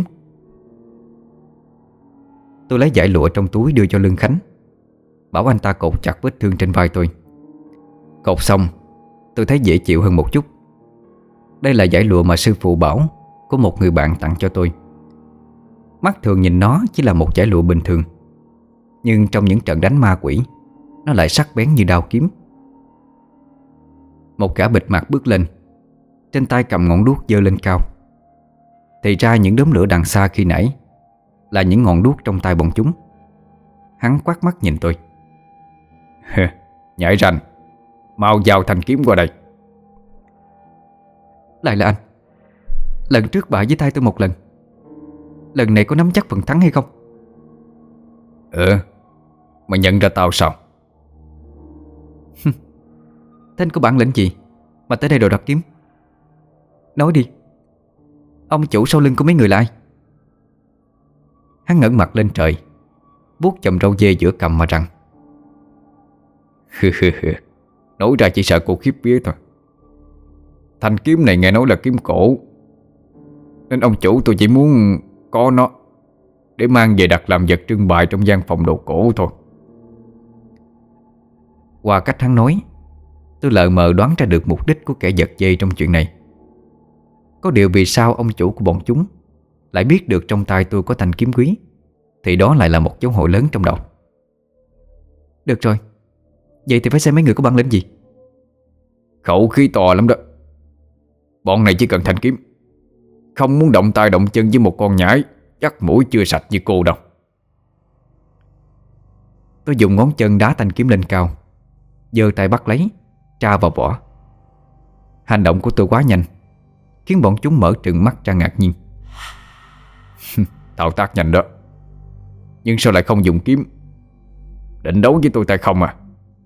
Tôi lấy dải lụa trong túi đưa cho Lương Khánh, bảo anh ta cột chặt vết thương trên vai tôi. Cột xong, tôi thấy dễ chịu hơn một chút. Đây là dải lụa mà sư phụ bảo của một người bạn tặng cho tôi. Mắt thường nhìn nó chỉ là một dải lụa bình thường, nhưng trong những trận đánh ma quỷ, nó lại sắc bén như đao kiếm. Một gã bịt mặt bước lên, trên tay cầm ngọn đuốc giơ lên cao. Thì ra những đốm lửa đằng xa khi nãy là những ngọn đuốc trong tay bọn chúng. Hắn quát mắt nhìn tôi: "Nhảy ranh, mau giao thanh kiếm qua đây." "Lại là anh. Lần trước bại với tay tôi một lần, lần này có nắm chắc phần thắng hay không?" Mày nhận ra tao sao?" "Thế anh có bản lĩnh gì mà tới đây đồ đặt kiếm? Nói đi, ông chủ sau lưng của mấy người là ai?" Hắn ngẩng mặt lên trời, vuốt chòm râu dê giữa cằm mà rằng: Nói ra chỉ sợ cô khiếp vía thôi. Thanh kiếm này nghe nói là kiếm cổ, nên ông chủ tôi chỉ muốn có nó để mang về đặt làm vật trưng bày trong gian phòng đồ cổ thôi. Qua cách hắn nói, tôi lờ mờ đoán ra được mục đích của kẻ giật dây trong chuyện này. Có điều vì sao ông chủ của bọn chúng lại biết được trong tay tôi có thanh kiếm quý, thì đó lại là một dấu hỏi lớn trong đầu. Được rồi, vậy thì phải xem mấy người có bản lĩnh gì. Khẩu khí to lắm đó. Bọn này chỉ cần thanh kiếm, không muốn động tay động chân với một con nhãi chắc mũi chưa sạch như cô đâu. Tôi dùng ngón chân đá thanh kiếm lên cao, giơ tay bắt lấy, tra vào vỏ. Hành động của tôi quá nhanh, khiến bọn chúng mở trừng mắt ra ngạc nhiên. Thao tác nhanh đó, nhưng sao lại không dùng kiếm? Định đấu với tôi tay không à?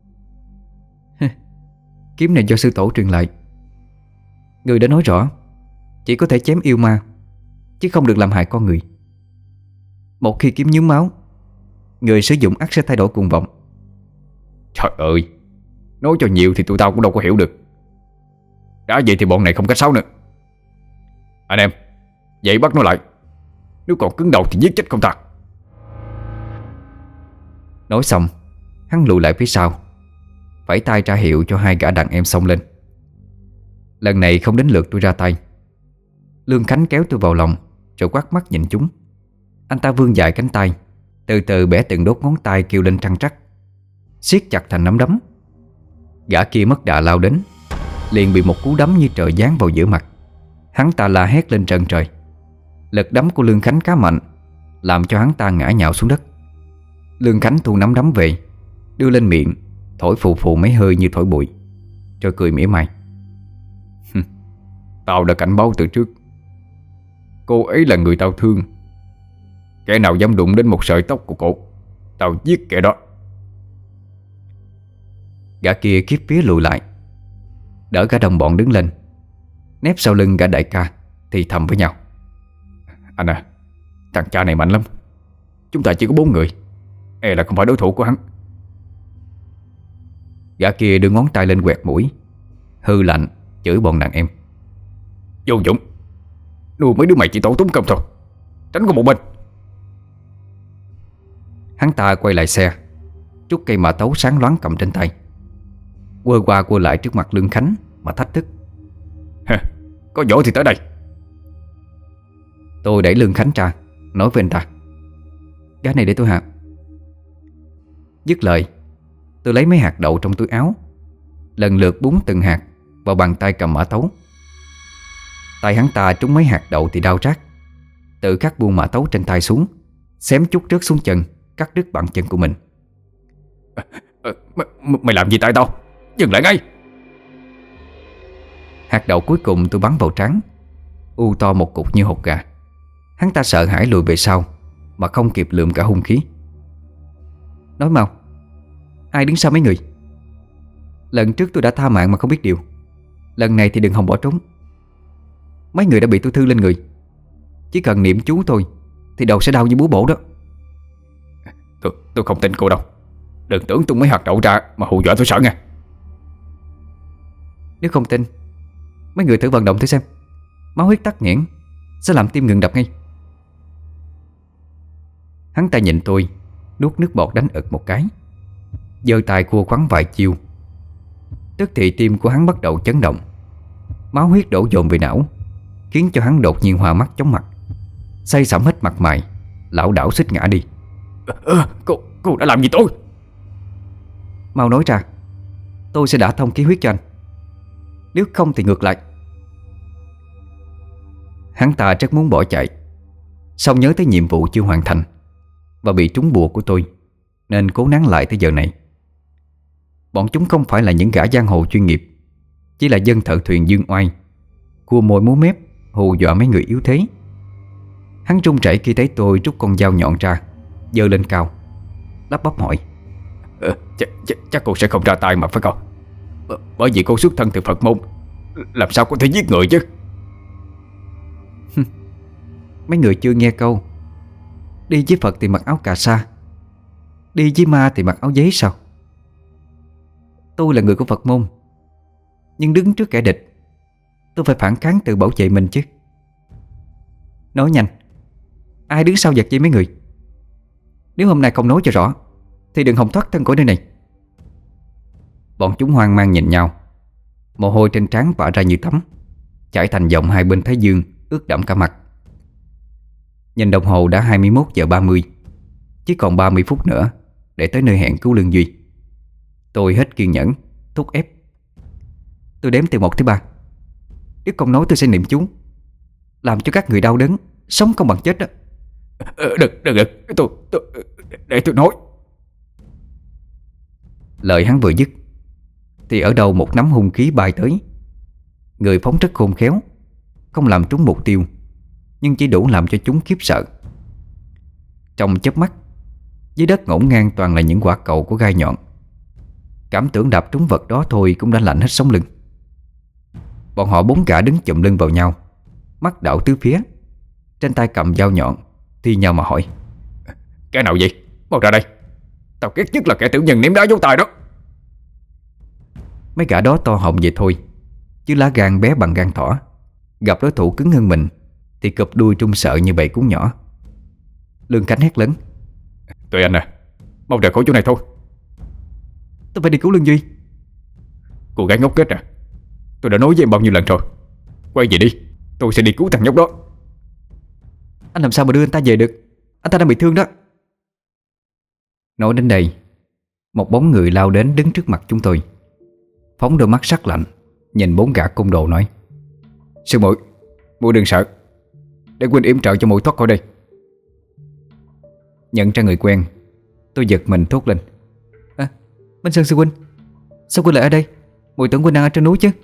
Kiếm này do sư tổ truyền lại. Người đã nói rõ chỉ có thể chém yêu ma, chứ không được làm hại con người. Một khi kiếm nhuốm máu, người sử dụng ắt sẽ thay đổi cuồng vọng. Trời ơi, nói cho nhiều thì tụi tao cũng đâu có hiểu được. Đã vậy thì bọn này không cách sáo nữa. Anh em, vậy bắt nó lại. Nếu còn cứng đầu thì giết chết không ta. Nói xong, hắn lùi lại phía sau, vẫy tay ra hiệu cho hai gã đàn em xông lên. Lần này không đến lượt tôi ra tay. Lương Khánh kéo tôi vào lòng, rồi quát mắt nhìn chúng. Anh ta vươn dài cánh tay, từ từ bẻ từng đốt ngón tay kêu lên trăng trắc, siết chặt thành nắm đấm. Gã kia mất đà lao đến, liền bị một cú đấm như trời giáng vào giữa mặt. Hắn ta la hét lên trần trời. Lực đấm của Lương Khánh khá mạnh, làm cho hắn ta ngã nhào xuống đất. Lương Khánh thu nắm đấm về, đưa lên miệng, thổi phù phù mấy hơi như thổi bụi, rồi cười mỉa mai. Tao đã cảnh báo từ trước, cô ấy là người tao thương. Kẻ nào dám đụng đến một sợi tóc của cô, tao giết kẻ đó. Gã kia khiếp vía lùi lại, đỡ cả đồng bọn đứng lên, nép sau lưng gã đại ca, thì thầm với nhau: Anh à, thằng cha này mạnh lắm. Chúng ta chỉ có 4 người, e là không phải đối thủ của hắn. Gã kia đưa ngón tay lên quẹt mũi, hư lạnh chửi bọn đàn em: Vô dụng, nuôi mấy đứa mày chỉ tổ tốn công thôi, tránh có một bên. Hắn ta quay lại xe, trút cây mã tấu sáng loáng cầm trên tay, quơ qua quơ lại trước mặt Lương Khánh mà thách thức: Có võ thì tới đây. Tôi đẩy Lương Khánh ra, nói với anh ta: Gái này để tôi hạ. Dứt lời, tôi lấy mấy hạt đậu trong túi áo, lần lượt búng từng hạt vào bàn tay cầm mã tấu. Tay hắn ta trúng mấy hạt đậu thì đau rát, tự khắc buông mã tấu trên tay xuống, xém chút rớt xuống chân, cắt đứt bàn chân của mình. Mày làm gì tại tao? Dừng lại ngay! Hạt đậu cuối cùng tôi bắn vào trán, u to một cục như hột gà. Hắn ta sợ hãi lùi về sau, mà không kịp lượm cả hung khí. Nói mau, ai đứng sau mấy người? Lần trước tôi đã tha mạng mà không biết điều, lần này thì đừng hòng bỏ trốn. Mấy người đã bị tôi thư lên người, chỉ cần niệm chú thôi thì đầu sẽ đau như búa bổ đó. Tôi không tin cô đâu. Đừng tưởng tung mấy hạt đậu ra mà hù dọa tôi sợ nha. Nếu không tin, mấy người thử vận động thử xem. Máu huyết tắc nghẽn sẽ làm tim ngừng đập ngay. Hắn ta nhìn tôi, nuốt nước bọt đánh ực một cái, giơ tay cua khoắn vài chiêu. Tức thì tim của hắn bắt đầu chấn động, máu huyết đổ dồn về não, khiến cho hắn đột nhiên hoa mắt chóng mặt, say sẩm hết mặt mày, lảo đảo suýt ngã đi. Cô đã làm gì tôi? Mau nói ra, tôi sẽ đả thông khí huyết cho anh. Nếu không thì ngược lại. Hắn ta rất muốn bỏ chạy, song nhớ tới nhiệm vụ chưa hoàn thành và bị trúng bùa của tôi, nên cố nán lại tới giờ này. Bọn chúng không phải là những gã giang hồ chuyên nghiệp, chỉ là dân thợ thuyền dương oai, cua môi múa mép hù dọa mấy người yếu thế. Hắn run rẩy khi thấy tôi rút con dao nhọn ra, giơ lên cao, lắp bắp hỏi: Chắc cô sẽ không ra tay mà phải không? Bởi vì cô xuất thân từ Phật môn, làm sao có thể giết người chứ? Mấy người chưa nghe câu: Đi với Phật thì mặc áo cà sa, đi với ma thì mặc áo giấy sao? Tôi là người của Phật môn, nhưng đứng trước kẻ địch, tôi phải phản kháng tự bảo vệ mình chứ. Nói nhanh, ai đứng sau giật dây mấy người? Nếu hôm nay không nói cho rõ thì đừng hòng thoát thân khỏi nơi này. Bọn chúng hoang mang nhìn nhau. Mồ hôi trên trán vã ra như tắm, chảy thành dòng hai bên thái dương, ướt đẫm cả mặt. Nhìn đồng hồ đã 21 giờ 30, chỉ còn 30 phút nữa để tới nơi hẹn cứu Lương Duy. Tôi hết kiên nhẫn, thúc ép. Tôi đếm từ 1 tới 3. Nếu không nói tôi sẽ niệm chú, làm cho các người đau đớn, sống không bằng chết đó. Đừng, để tôi nói. Lời hắn vừa dứt thì ở đâu một nắm hung khí bay tới. Người phóng rất khôn khéo, không làm trúng mục tiêu, nhưng chỉ đủ làm cho chúng khiếp sợ. Trong chớp mắt, dưới đất ngổn ngang toàn là những quả cầu của gai nhọn. Cảm tưởng đạp trúng vật đó thôi cũng đã lạnh hết sống lưng. Bọn họ 4 gã đứng chụm lưng vào nhau, mắt đảo tứ phía, trên tay cầm dao nhọn, thi nhau mà hỏi: Cái nào vậy? Mau ra đây. Tao ghét nhất là kẻ tiểu nhân ném đá dấu tài đó. Mấy gã đó to họng vậy thôi, chứ lá gan bé bằng gan thỏ. Gặp đối thủ cứng hơn mình thì cụp đuôi trung sợ như bầy cún nhỏ. Lương Khánh hét lớn: Tụi anh à, mau rời khỏi chỗ này thôi. Tôi phải đi cứu Lương Duy. Cô gái ngốc nghếch à, tôi đã nói với em bao nhiêu lần rồi. Quay về đi, tôi sẽ đi cứu thằng nhóc đó. Anh làm sao mà đưa anh ta về được? Anh ta đang bị thương đó. Nói đến đây, một bóng người lao đến đứng trước mặt chúng tôi, phóng đôi mắt sắc lạnh nhìn 4 gã côn đồ nói: Sư muội, muội đừng sợ, để Quynh yểm trợ cho muội thoát khỏi đây. Nhận ra người quen, tôi giật mình thốt lên: Minh Sơn sư huynh, sao huynh lại ở đây? Muội tưởng huynh đang ở trên núi chứ.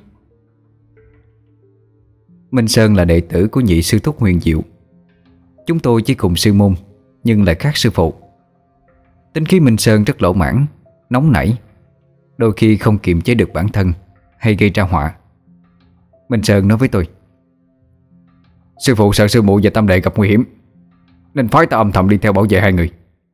Minh Sơn là đệ tử của nhị sư thúc Huyền Diệu. Chúng tôi chỉ cùng sư môn, nhưng lại khác sư phụ. Tính khí Minh Sơn rất lỗ mãn, nóng nảy, đôi khi không kiềm chế được bản thân hay gây ra họa. Minh Sơn nói với tôi: Sư phụ sợ sư muội và tam đệ gặp nguy hiểm, nên phái ta âm thầm đi theo bảo vệ hai người.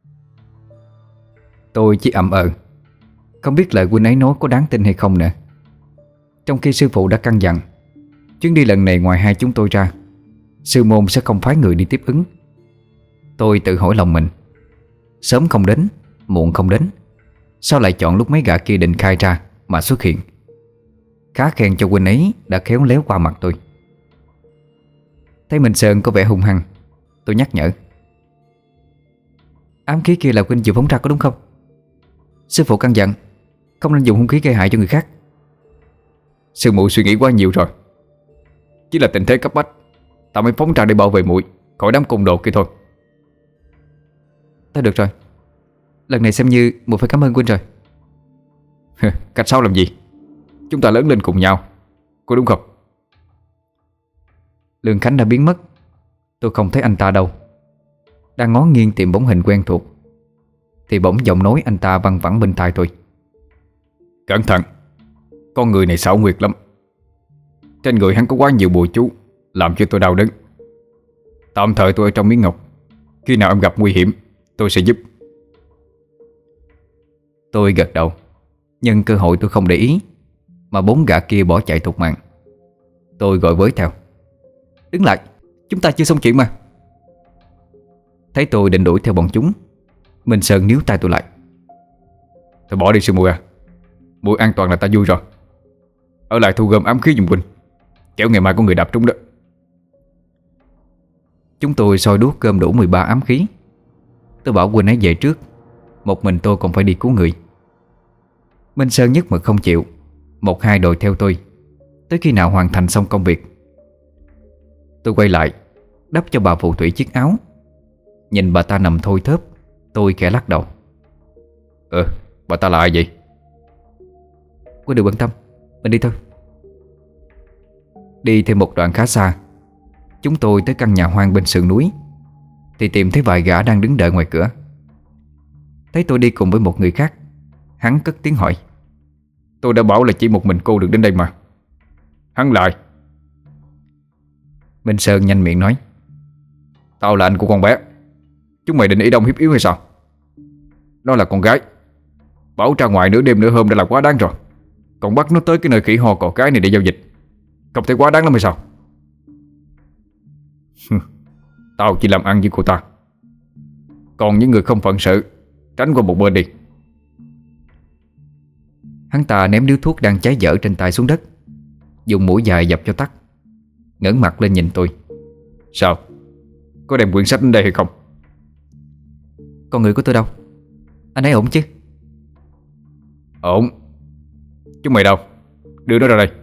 Tôi chỉ ậm không biết lời huynh ấy nói có đáng tin hay không nữa. Trong khi sư phụ đã căn dặn chuyến đi lần này ngoài hai chúng tôi ra, sư môn sẽ không phái người đi tiếp ứng. Tôi tự hỏi lòng mình, sớm không đến, muộn không đến, sao lại chọn lúc mấy gã kia định khai ra mà xuất hiện? Khá khen cho huynh ấy đã khéo léo qua mặt tôi. Thấy Minh Sơn có vẻ hung hăng, tôi nhắc nhở: Ám khí kia là huynh vừa phóng ra có đúng không? Sư phụ căn dặn không nên dùng hung khí gây hại cho người khác. Sư muội suy nghĩ quá nhiều rồi. Chỉ là tình thế cấp bách, ta mới phóng ra để bảo vệ muội khỏi đám côn đồ kia thôi. Thôi được rồi, lần này xem như muội phải cảm ơn huynh rồi. Cách sau làm gì? Chúng ta lớn lên cùng nhau, có đúng không? Lương Khánh đã biến mất, tôi không thấy anh ta đâu. Đang ngó nghiêng tìm bóng hình quen thuộc thì bỗng giọng nói anh ta văng vẳng bên tai tôi: Cẩn thận, con người này xảo quyệt lắm. Trên người hắn có quá nhiều bùa chú, làm cho tôi đau đớn. Tạm thời tôi ở trong miếng ngọc, khi nào em gặp nguy hiểm tôi sẽ giúp. Tôi gật đầu. Nhân cơ hội tôi không để ý mà 4 gã kia bỏ chạy thục mạng. Tôi gọi với theo: Đứng lại, chúng ta chưa xong chuyện mà. Thấy tôi định đuổi theo bọn chúng, Minh Sơn níu tay tôi lại: Thôi bỏ đi sư muội à, muội an toàn là ta vui rồi. Ở lại thu gom ám khí giùm huynh, kẻo ngày mai có người đạp trúng đó. Chúng tôi soi đuốc gom đủ 13 ám khí. Tôi bảo huynh ấy về trước, một mình tôi còn phải đi cứu người. Minh Sơn nhất mực không chịu, một hai đòi theo tôi, tới khi nào hoàn thành xong công việc. Tôi quay lại đắp cho bà phù thủy chiếc áo. Nhìn bà ta nằm thôi thớp, tôi khẽ lắc đầu: Bà ta là ai vậy? Cô đừng quan tâm, mình đi thôi. Đi thêm một đoạn khá xa, chúng tôi tới căn nhà hoang bên sườn núi thì tìm thấy vài gã đang đứng đợi ngoài cửa. Thấy tôi đi cùng với một người khác, hắn cất tiếng hỏi: Tôi đã bảo là chỉ một mình cô được đến đây mà. Hắn lại. Minh Sơn nhanh miệng nói: Tao là anh của con bé. Chúng mày định ý đông hiếp yếu hay sao? Nó là con gái, bảo ra ngoài nửa đêm nửa hôm đã là quá đáng rồi. Còn bắt nó tới cái nơi khỉ ho cò cái này để giao dịch, không thể quá đáng lắm hay sao? Tao chỉ làm ăn với cô ta, còn những người không phận sự tránh qua một bên đi. Hắn ta ném điếu thuốc đang cháy dở trên tay xuống đất, dùng mũi dài dập cho tắt, ngẩng mặt lên nhìn tôi. Sao? Có đem quyển sách đến đây hay không? Con người của tôi đâu? Anh ấy ổn chứ? Ổn. Chúng mày đâu? Đưa nó ra đây.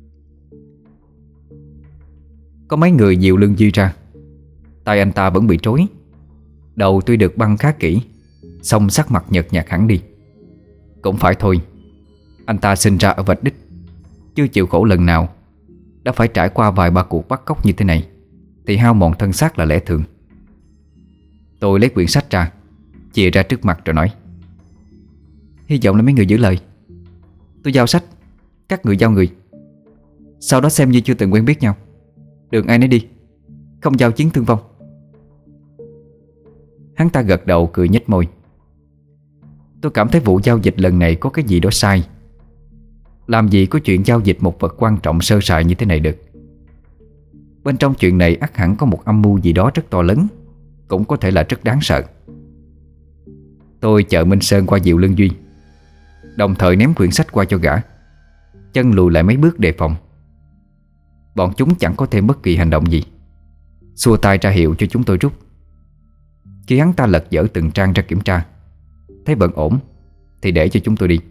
Có mấy người dìu lưng Duy ra. Tay anh ta vẫn bị trói. Đầu tuy được băng khá kỹ, song sắc mặt nhợt nhạt hẳn đi. Cũng phải thôi, anh ta sinh ra ở vạch đích, chưa chịu khổ lần nào, đã phải trải qua vài ba cuộc bắt cóc như thế này thì hao mòn thân xác là lẽ thường. Tôi lấy quyển sách ra, chìa ra trước mặt rồi nói: hy vọng là mấy người giữ lời. Tôi giao sách, các người giao người. Sau đó xem như chưa từng quen biết nhau, đường ai nấy đi, không giao chiến thương vong. Hắn ta gật đầu cười nhếch môi. Tôi cảm thấy vụ giao dịch lần này có cái gì đó sai. Làm gì có chuyện giao dịch một vật quan trọng sơ sài như thế này được. Bên trong chuyện này ắt hẳn có một âm mưu gì đó rất to lớn, cũng có thể là rất đáng sợ. Tôi chợ Minh Sơn qua dịu lưng Duy, đồng thời ném quyển sách qua cho gã, chân lùi lại mấy bước đề phòng. Bọn chúng chẳng có thêm bất kỳ hành động gì, xua tay ra hiệu cho chúng tôi rút. Khi hắn ta lật dở từng trang ra kiểm tra, thấy vẫn ổn thì để cho chúng tôi đi.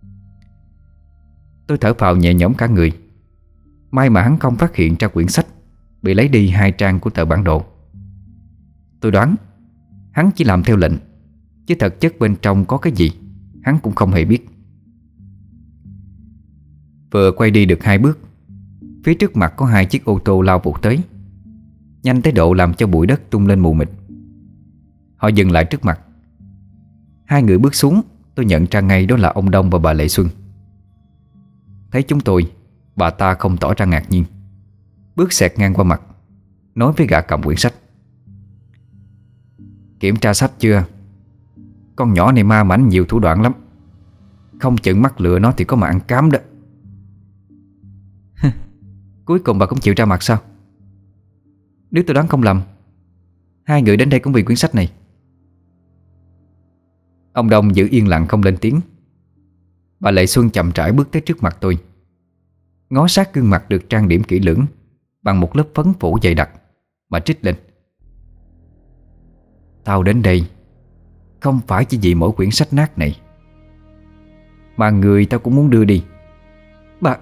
Tôi thở phào nhẹ nhõm cả người. May mà hắn không phát hiện ra quyển sách bị lấy đi 2 trang của tờ bản đồ. Tôi đoán hắn chỉ làm theo lệnh, chứ thực chất bên trong có cái gì hắn cũng không hề biết. Vừa quay đi được 2 bước, phía trước mặt có 2 chiếc ô tô lao vụt tới, nhanh tới độ làm cho bụi đất tung lên mù mịt. Họ dừng lại trước mặt. 2 người bước xuống, tôi nhận ra ngay đó là ông Đông và bà Lệ Xuân. Thấy chúng tôi, bà ta không tỏ ra ngạc nhiên, bước xẹt ngang qua mặt, nói với gã cầm quyển sách: kiểm tra sách chưa? Con nhỏ này ma mãnh nhiều thủ đoạn lắm, không chừng mắc lừa nó thì có mà ăn cám đó. Cuối cùng bà cũng chịu ra mặt sao? Nếu tôi đoán không lầm, 2 người đến đây cũng vì quyển sách này. Ông Đông giữ yên lặng không lên tiếng. Bà Lệ Xuân chậm rãi bước tới trước mặt tôi, ngó sát gương mặt được trang điểm kỹ lưỡng bằng một lớp phấn phủ dày đặc mà trích lên: tao đến đây không phải chỉ vì mỗi quyển sách nát này, mà người tao cũng muốn đưa đi. Bà...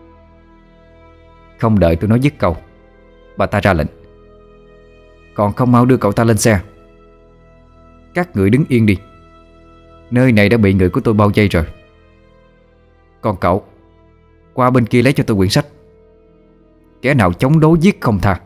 Không đợi tôi nói dứt câu, bà ta ra lệnh: còn không mau đưa cậu ta lên xe. Các người đứng yên đi, nơi này đã bị người của tôi bao vây rồi. Còn cậu, qua bên kia lấy cho tôi quyển sách. Kẻ nào chống đối giết không tha.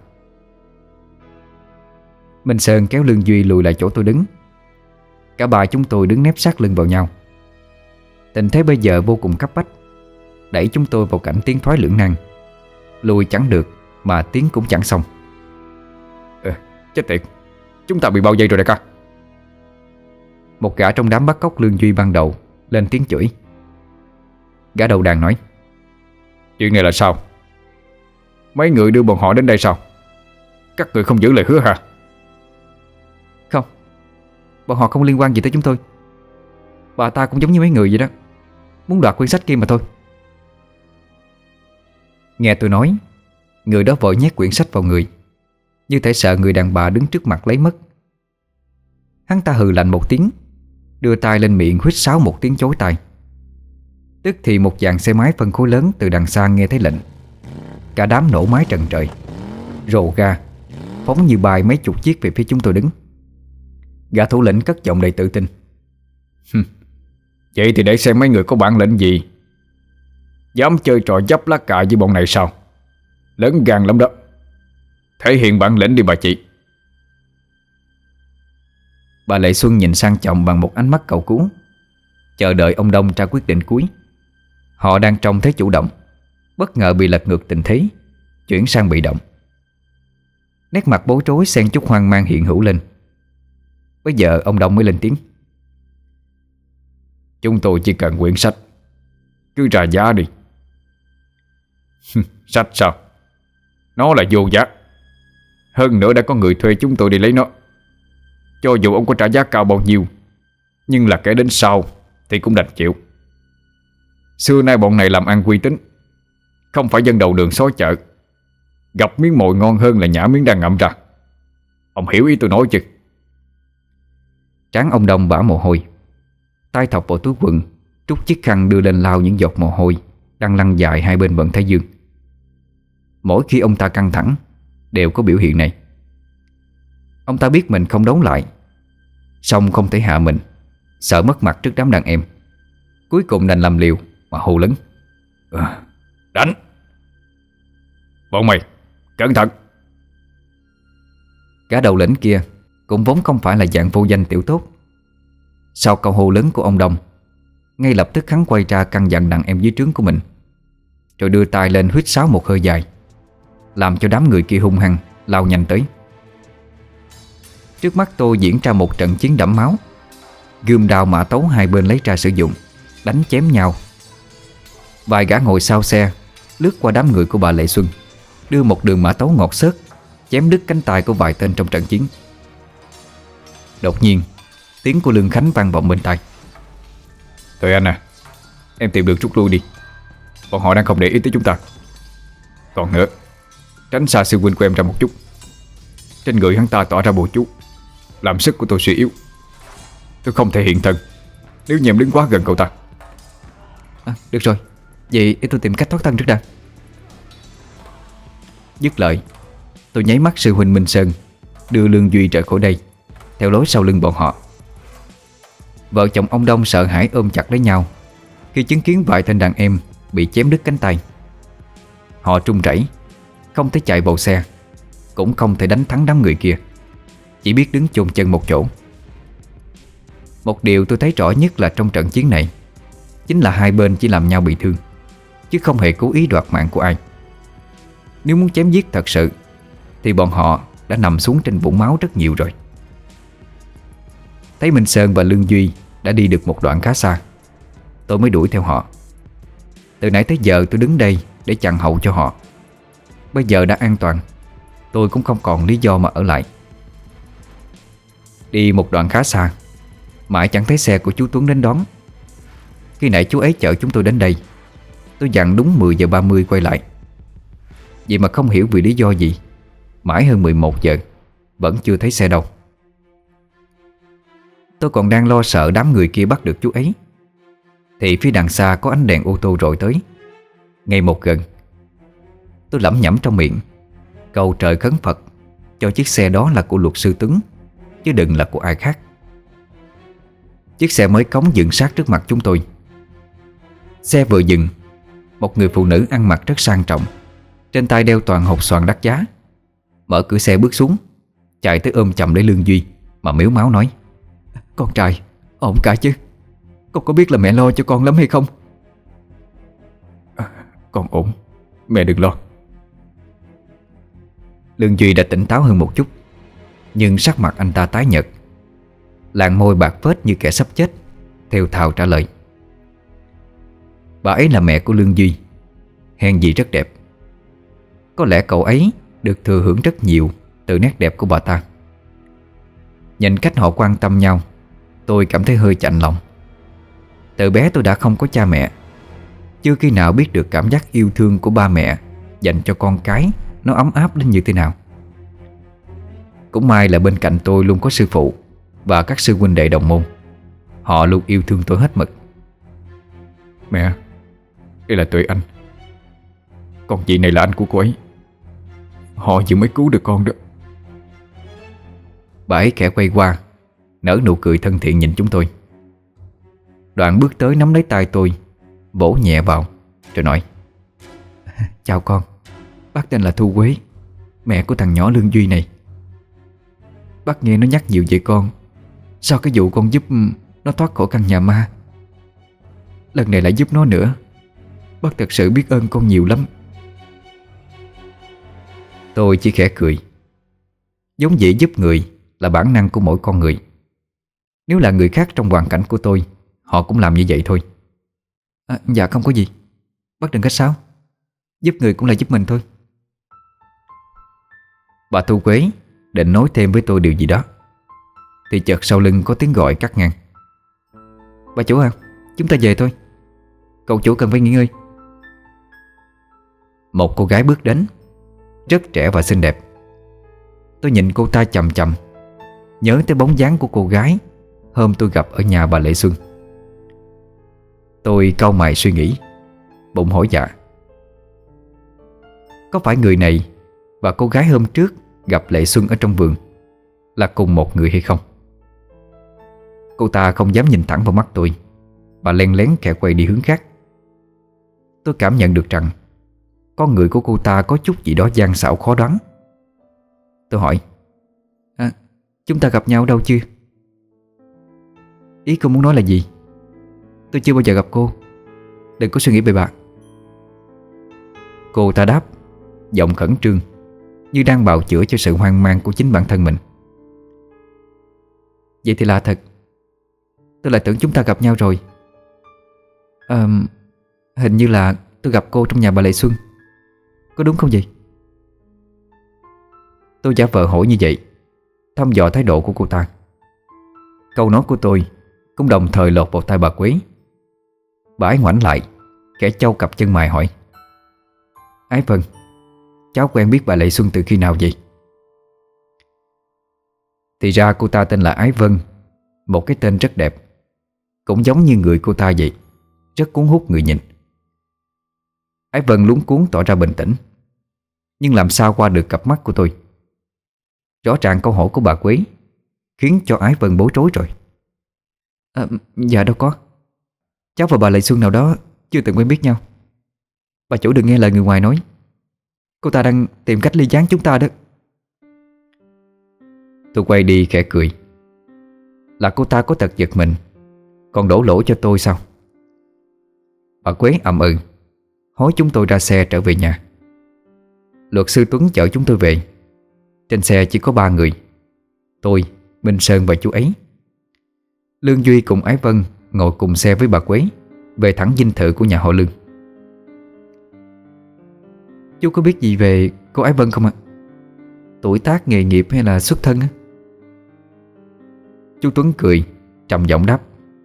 Minh Sơn kéo lưng Duy lùi lại chỗ tôi đứng. Cả ba chúng tôi đứng nép sát lưng vào nhau. Tình thế bây giờ vô cùng cấp bách, đẩy chúng tôi vào cảnh tiến thoái lưỡng nan. Lùi chẳng được mà tiến cũng chẳng xong. Chết tiệt, chúng ta bị bao vây rồi đại ca. Một gã trong đám bắt cóc Lương Duy ban đầu lên tiếng chửi. Gã đầu đàn nói: chuyện này là sao? Mấy người đưa bọn họ đến đây sao? Các người không giữ lời hứa hả? Không, bọn họ không liên quan gì tới chúng tôi. Bà ta cũng giống như mấy người vậy đó, muốn đoạt quyển sách kia mà thôi. Nghe tôi nói, người đó vội nhét quyển sách vào người, như thể sợ người đàn bà đứng trước mặt lấy mất. Hắn ta hừ lạnh một tiếng, đưa tay lên miệng huýt sáo một tiếng chối tai. Tức thì một dàn xe máy phân khối lớn từ đằng xa nghe thấy lệnh, cả đám nổ máy trần trời, rồ ga phóng như bay mấy chục chiếc về phía chúng tôi đứng. Gã thủ lĩnh cất giọng đầy tự tin: vậy thì để xem mấy người có bản lĩnh gì, dám chơi trò dấp lá cà với bọn này sao? Lớn gan lắm đó. Thể hiện bản lĩnh đi bà chị. Bà Lệ Xuân nhìn sang chồng bằng một ánh mắt cầu cứu, chờ đợi ông Đông ra quyết định cuối. Họ đang trong thế chủ động, bất ngờ bị lật ngược tình thế, chuyển sang bị động. Nét mặt bối rối xen chút hoang mang hiện hữu lên. Bây giờ ông Đông mới lên tiếng. Chúng tôi chỉ cần quyển sách, cứ ra giá đi. Sách sao? Nó là vô giá. Hơn nữa đã có người thuê chúng tôi đi lấy nó. Cho dù ông có trả giá cao bao nhiêu, nhưng là kẻ đến sau thì cũng đành chịu. Xưa nay bọn này làm ăn uy tín, không phải dân đầu đường xó chợ. Gặp miếng mồi ngon hơn là nhả miếng đang ngậm ra. Ông hiểu ý tôi nói chứ? Trán ông Đông bã mồ hôi, tay thọc vào túi quần, trút chiếc khăn đưa lên lau những giọt mồ hôi đang lăn dài hai bên vận thái dương. Mỗi khi ông ta căng thẳng đều có biểu hiện này. Ông ta biết mình không đấu lại, song không thể hạ mình, sợ mất mặt trước đám đàn em. Cuối cùng đành làm liều mà hô lớn. Đánh! Bọn mày, cẩn thận! Cả đầu lĩnh kia cũng vốn không phải là dạng vô danh tiểu tốt. Sau câu hô lớn của ông Đông, ngay lập tức hắn quay ra căn dặn đàn em dưới trướng của mình, rồi đưa tay lên huýt sáo một hơi dài, làm cho đám người kia hung hăng lao nhanh tới. Trước mắt tôi diễn ra một trận chiến đẫm máu. Gươm đao mã tấu hai bên lấy ra sử dụng, đánh chém nhau. Vài gã ngồi sau xe lướt qua đám người của bà Lệ Xuân, đưa một đường mã tấu ngọt xớt, chém đứt cánh tay của vài tên trong trận chiến. Đột nhiên tiếng của Lương Khánh vang vọng bên tai. Thôi anh à, em tìm được rút lui đi. Bọn họ đang không để ý tới chúng ta. Còn nữa, tránh xa sư huynh của em ra một chút. Trên người hắn ta tỏ ra bùa chú, làm sức của tôi suy yếu. Tôi không thể hiện thân nếu như em đứng quá gần cậu ta. Được rồi, vậy để tôi tìm cách thoát thân trước đã. Dứt lời, tôi nháy mắt sư huynh Minh Sơn đưa Lương Duy rời khỏi đây, theo lối sau lưng bọn họ. Vợ chồng ông Đông sợ hãi ôm chặt lấy nhau khi chứng kiến vài tên đàn em bị chém đứt cánh tay. Họ trung rẩy, không thể chạy vào xe, cũng không thể đánh thắng đám người kia, chỉ biết đứng chôn chân một chỗ. Một điều tôi thấy rõ nhất là trong trận chiến này chính là hai bên chỉ làm nhau bị thương, chứ không hề cố ý đoạt mạng của ai. Nếu muốn chém giết thật sự thì bọn họ đã nằm xuống trên vũng máu rất nhiều rồi. Thấy Minh Sơn và Lương Duy đã đi được một đoạn khá xa, tôi mới đuổi theo họ. Từ nãy tới giờ tôi đứng đây để chặn hậu cho họ. Bây giờ đã an toàn, tôi cũng không còn lý do mà ở lại. Đi một đoạn khá xa, mãi chẳng thấy xe của chú Tuấn đến đón. Khi nãy chú ấy chở chúng tôi đến đây, tôi dặn đúng 10 giờ 30 quay lại. Vậy mà không hiểu vì lý do gì, mãi hơn 11 giờ vẫn chưa thấy xe đâu. Tôi còn đang lo sợ đám người kia bắt được chú ấy, thì phía đằng xa có ánh đèn ô tô rọi tới, ngay một gần. Tôi lẩm nhẩm trong miệng, cầu trời khấn Phật cho chiếc xe đó là của luật sư Tuấn, chứ đừng là của ai khác. Chiếc xe mới cống dừng sát trước mặt chúng tôi. Xe vừa dừng, một người phụ nữ ăn mặc rất sang trọng, trên tay đeo toàn hột xoàn đắt giá, mở cửa xe bước xuống, chạy tới ôm chầm lấy Lương Duy mà mếu máo nói: "Con trai, ổn cả chứ? Con có biết là mẹ lo cho con lắm hay không?" Con ổn, mẹ đừng lo. Lương Duy đã tỉnh táo hơn một chút, nhưng sắc mặt anh ta tái nhợt, làn môi bạc phết như kẻ sắp chết, thều thào trả lời: "Bà ấy là mẹ của Lương Duy, hèn gì rất đẹp. Có lẽ cậu ấy được thừa hưởng rất nhiều từ nét đẹp của bà ta." Nhìn cách họ quan tâm nhau, tôi cảm thấy hơi chạnh lòng. Từ bé tôi đã không có cha mẹ, chưa khi nào biết được cảm giác yêu thương của ba mẹ dành cho con cái nó ấm áp đến như thế nào. Cũng may là bên cạnh tôi luôn có sư phụ và các sư huynh đệ đồng môn. Họ luôn yêu thương tôi hết mực. Mẹ, đây là Tuệ Anh. Còn chị này là anh của cô ấy. Họ vừa mới cứu được con đó. Bà ấy khẽ quay qua, nở nụ cười thân thiện nhìn chúng tôi. Đoạn bước tới nắm lấy tay tôi, vỗ nhẹ vào, rồi nói: "Chào con, bác tên là Thu Quế, mẹ của thằng nhỏ Lương Duy này. Bác nghe nó nhắc nhiều về con, sau cái vụ con giúp nó thoát khỏi căn nhà ma. Lần này lại giúp nó nữa. Bác thật sự biết ơn con nhiều lắm." Tôi chỉ khẽ cười. Giống dĩ giúp người là bản năng của mỗi con người, Nếu là người khác trong hoàn cảnh của tôi, họ cũng làm như vậy thôi. Dạ không có gì, bác đừng khách sáo. Giúp người cũng là giúp mình thôi. Bà Thu Quế định nói thêm với tôi điều gì đó, thì chợt sau lưng có tiếng gọi cắt ngang. Bà chủ à, chúng ta về thôi, cậu chủ cần phải nghỉ ngơi. Một cô gái bước đến, rất trẻ và xinh đẹp. Tôi nhìn cô ta chằm chằm, nhớ tới bóng dáng của cô gái hôm tôi gặp ở nhà bà Lệ Xuân. Tôi cau mày suy nghĩ, bụng hỏi dạ: có phải người này và cô gái hôm trước gặp Lệ Xuân ở trong vườn là cùng một người hay không? Cô ta không dám nhìn thẳng vào mắt tôi, bà len lén khẽ quay đi hướng khác. Tôi cảm nhận được rằng con người của cô ta có chút gì đó gian xảo khó đoán. Tôi hỏi: chúng ta gặp nhau đâu chưa? Ý cô muốn nói là gì? Tôi chưa bao giờ gặp cô, đừng có suy nghĩ bậy bạ. Cô ta đáp, giọng khẩn trương, như đang bào chữa cho sự hoang mang của chính bản thân mình. Vậy thì lạ thật, tôi lại tưởng chúng ta gặp nhau rồi. Hình như là tôi gặp cô trong nhà bà Lệ Xuân, có đúng không vậy? Tôi giả vờ hỏi như vậy, thăm dò thái độ của cô ta. Câu nói của tôi cũng đồng thời lọt vào tai bà Quế. Bà ấy ngoảnh lại, khẽ chau cặp chân mày hỏi: Ái Vân, cháu quen biết bà Lệ Xuân từ khi nào vậy? Thì ra cô ta tên là Ái Vân, một cái tên rất đẹp, cũng giống như người cô ta vậy, rất cuốn hút người nhìn. Ái Vân luống cuống tỏ ra bình tĩnh, nhưng làm sao qua được cặp mắt của tôi. Rõ ràng câu hỏi của bà Quế khiến cho Ái Vân bối rối rồi. Dạ đâu có, cháu và bà Lệ Xuân nào đó chưa từng quen biết nhau. Bà chủ đừng nghe lời người ngoài nói, cô ta đang tìm cách ly gián chúng ta đó. Tôi quay đi khẽ cười. Là cô ta có tật giật mình, còn đổ lỗi cho tôi sao? Bà Quế ậm ừ, hối chúng tôi ra xe trở về nhà. Luật sư Tuấn chở chúng tôi về. Trên xe chỉ có 3 người: tôi, Minh Sơn và chú ấy. Lương Duy cùng Ái Vân ngồi cùng xe với bà Quế, về thẳng dinh thự của nhà họ Lương. Chú có biết gì về cô Ái Vân không ạ? Tuổi tác, nghề nghiệp hay là xuất thân á? Chú Tuấn cười, trầm giọng đáp: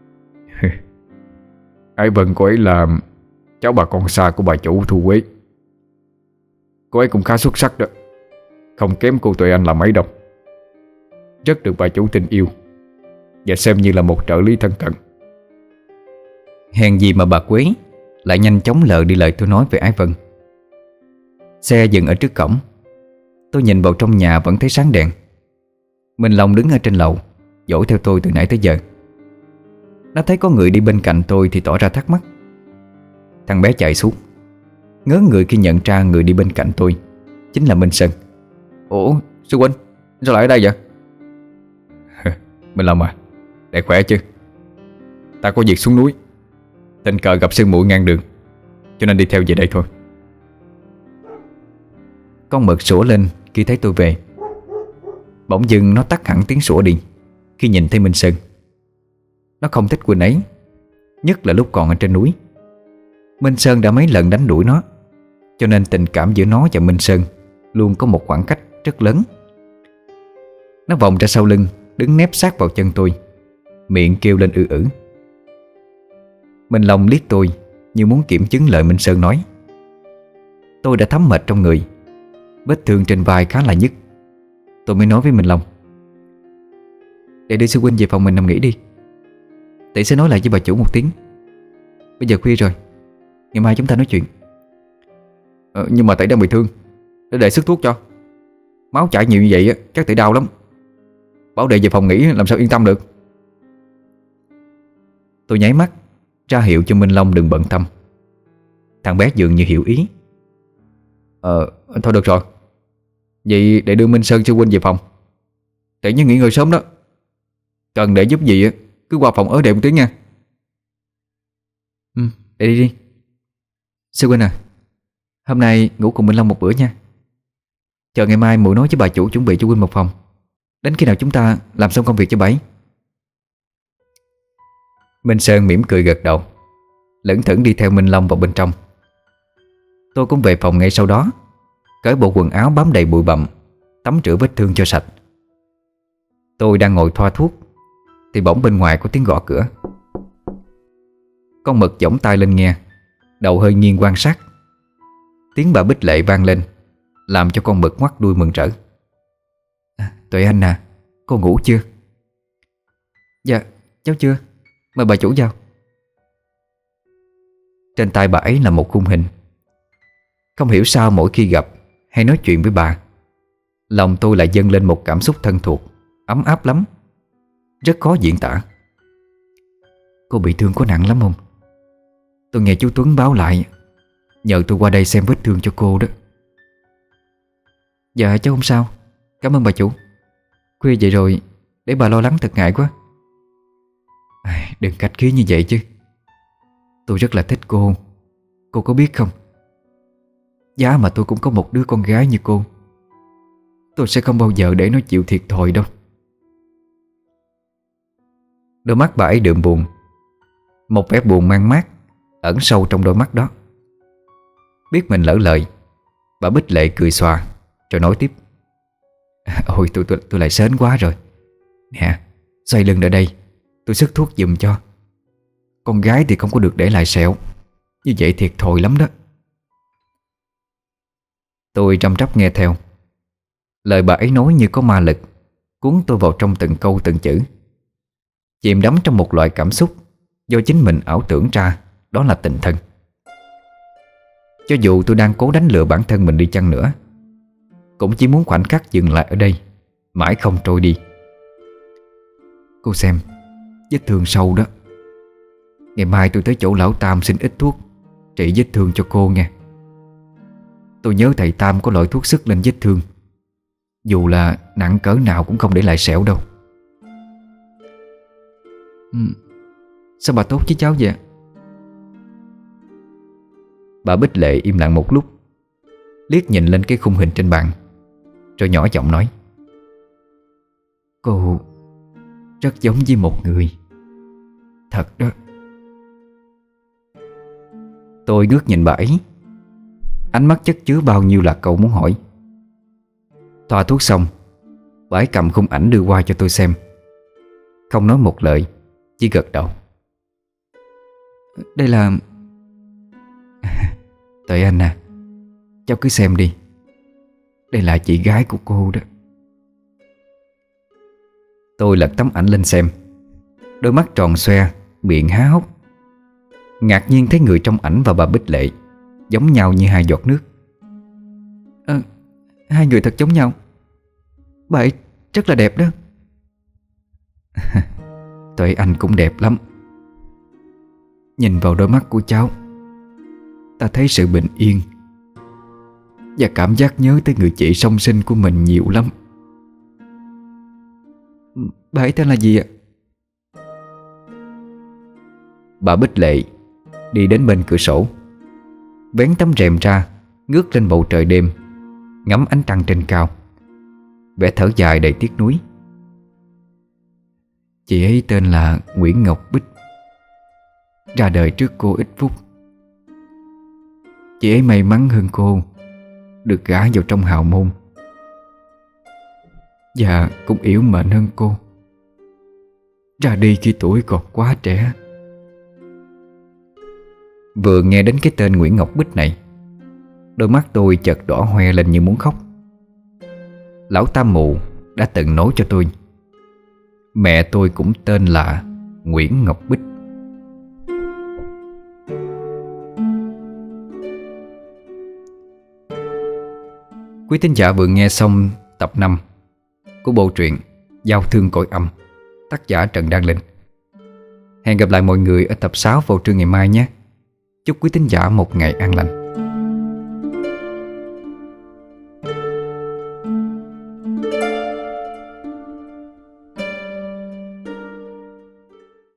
Ái Vân cô ấy là cháu bà con xa của bà chủ Thu Quế. Cô ấy cũng khá xuất sắc đó, không kém cô Tuệ Anh là mấy đâu. Rất được bà chủ tin yêu, và xem như là một trợ lý thân cận. Hèn gì mà bà Quế lại nhanh chóng lờ đi lời tôi nói về Ái Vân. Xe dừng ở trước cổng. Tôi nhìn vào trong nhà vẫn thấy sáng đèn. Minh Long đứng ở trên lầu dõi theo tôi từ nãy tới giờ. Nó thấy có người đi bên cạnh tôi thì tỏ ra thắc mắc. Thằng bé chạy xuống, ngớ người khi nhận ra người đi bên cạnh tôi chính là Minh Sơn. Ủa, sư huynh, sao lại ở đây vậy? Minh Long à, để khỏe chứ? Ta có việc xuống núi, tình cờ gặp sương muội ngang đường, cho nên đi theo về đây thôi. Con mực sủa lên khi thấy tôi về. Bỗng dưng nó tắt hẳn tiếng sủa đi khi nhìn thấy Minh Sơn. Nó không thích Quỳnh ấy, nhất là lúc còn ở trên núi. Minh Sơn đã mấy lần đánh đuổi nó, cho nên tình cảm giữa nó và Minh Sơn luôn có một khoảng cách rất lớn. Nó vòng ra sau lưng, đứng nép sát vào chân tôi, miệng kêu lên ư ử. Minh Long liếc tôi như muốn kiểm chứng lời Minh Sơn nói. Tôi đã thấm mệt trong người, vết thương trên vai khá là nhức. Tôi mới nói với Minh Long: để đưa sư huynh về phòng mình nằm nghỉ đi, tỷ sẽ nói lại với bà chủ một tiếng. Bây giờ khuya rồi, ngày mai chúng ta nói chuyện. Nhưng mà tỷ đang bị thương, để sức thuốc cho. Máu chảy nhiều như vậy chắc tỷ đau lắm. Bảo đệ về phòng nghỉ làm sao yên tâm được. Tôi nháy mắt ra hiệu cho Minh Long đừng bận tâm. Thằng bé dường như hiểu ý. Thôi được rồi, vậy để đưa Minh Sơn sư huynh về phòng. Tỷ nhớ nghỉ ngơi sớm đó. Cần để giúp gì cứ qua phòng ớ đệ một tiếng nha. Để đi đi. Sư huynh à, hôm nay ngủ cùng Minh Long một bữa nha. Chờ ngày mai muội nói với bà chủ chuẩn bị cho huynh một phòng. Đến khi nào chúng ta làm xong công việc cho bà ấy. Minh Sơn mỉm cười gật đầu, lững thững đi theo Minh Long vào bên trong. Tôi cũng về phòng ngay sau đó, cởi bộ quần áo bám đầy bụi bặm, tắm rửa vết thương cho sạch. Tôi đang ngồi thoa thuốc thì bỗng bên ngoài có tiếng gõ cửa. Con Mực giỏng tai lên nghe, đầu hơi nghiêng quan sát. Tiếng bà Bích Lệ vang lên, làm cho con Mực ngoắt đuôi mừng rỡ. Tuệ Anh à, cô ngủ chưa? Dạ, cháu chưa. Mời bà chủ vào. Trên tay bà ấy là một khung hình. Không hiểu sao mỗi khi gặp hay nói chuyện với bà, lòng tôi lại dâng lên một cảm xúc thân thuộc, ấm áp lắm, rất khó diễn tả. Cô bị thương có nặng lắm không? Tôi nghe chú Tuấn báo lại, nhờ tôi qua đây xem vết thương cho cô đó. Dạ cháu không sao, cảm ơn bà chủ. Khuya vậy rồi, để bà lo lắng thật ngại quá. Đừng khách khí như vậy chứ. Tôi rất là thích cô có biết không? Giá mà tôi cũng có một đứa con gái như cô, tôi sẽ không bao giờ để nó chịu thiệt thòi đâu. Đôi mắt bà ấy đượm buồn, một vẻ buồn man mác ẩn sâu trong đôi mắt đó. Biết mình lỡ lời, bà Bích Lệ cười xòa rồi nói tiếp. Ôi tôi lại sến quá rồi. Nè, xoay lưng ra đây, tôi sức thuốc giùm cho. Con gái thì không có được để lại sẹo, như vậy thiệt thòi lắm đó. Tôi răm rắp nghe theo. Lời bà ấy nói như có ma lực, cuốn tôi vào trong từng câu từng chữ, chìm đắm trong một loại cảm xúc do chính mình ảo tưởng ra, đó là tình thân. Cho dù tôi đang cố đánh lừa bản thân mình đi chăng nữa, cũng chỉ muốn khoảnh khắc dừng lại ở đây, mãi không trôi đi. Cô xem, vết thương sâu đó. Ngày mai tôi tới chỗ lão Tam xin ít thuốc trị vết thương cho cô nghe. Tôi nhớ thầy Tam có loại thuốc sức lên vết thương, dù là nặng cỡ nào cũng không để lại sẹo đâu. Sao bà tốt với cháu vậy? Bà Bích Lệ im lặng một lúc, liếc nhìn lên cái khung hình trên bàn, rồi nhỏ giọng nói. Cô rất giống với một người. Thật đó. Tôi ngước nhìn bà ấy, ánh mắt chất chứa bao nhiêu là câu muốn hỏi. Thoa thuốc xong, bà ấy cầm khung ảnh đưa qua cho tôi xem, không nói một lời, chỉ gật đầu. Đây là... Tuệ Anh à, cháu cứ xem đi. Đây là chị gái của cô đó. Tôi lật tấm ảnh lên xem, đôi mắt tròn xoe, miệng há hốc. Ngạc nhiên thấy người trong ảnh và bà Bích Lệ giống nhau như hai giọt nước. Hai người thật giống nhau. Bà ấy rất là đẹp đó. Tuệ Anh cũng đẹp lắm. Nhìn vào đôi mắt của cháu, ta thấy sự bình yên và cảm giác nhớ tới người chị song sinh của mình nhiều lắm. Bà ấy tên là gì ạ? Bà Bích Lệ đi đến bên cửa sổ, vén tấm rèm ra, ngước lên bầu trời đêm, ngắm ánh trăng trên cao, vẻ thở dài đầy tiếc nuối. Chị ấy tên là Nguyễn Ngọc Bích, ra đời trước cô ít phút. Chị ấy may mắn hơn cô, được gả vào trong hào môn, và cũng yếu mệnh hơn cô, ra đi khi tuổi còn quá trẻ. Vừa nghe đến cái tên Nguyễn Ngọc Bích này, đôi mắt tôi chợt đỏ hoe lên như muốn khóc. Lão Tam Mụ đã từng nói cho tôi mẹ tôi cũng tên là Nguyễn Ngọc Bích. Quý thính giả vừa nghe xong tập 5 của bộ truyện Giao Thương Cõi Âm, tác giả Trần Đăng Linh. Hẹn gặp lại mọi người ở tập 6 vào trưa ngày mai nhé. Chúc quý thính giả một ngày an lành.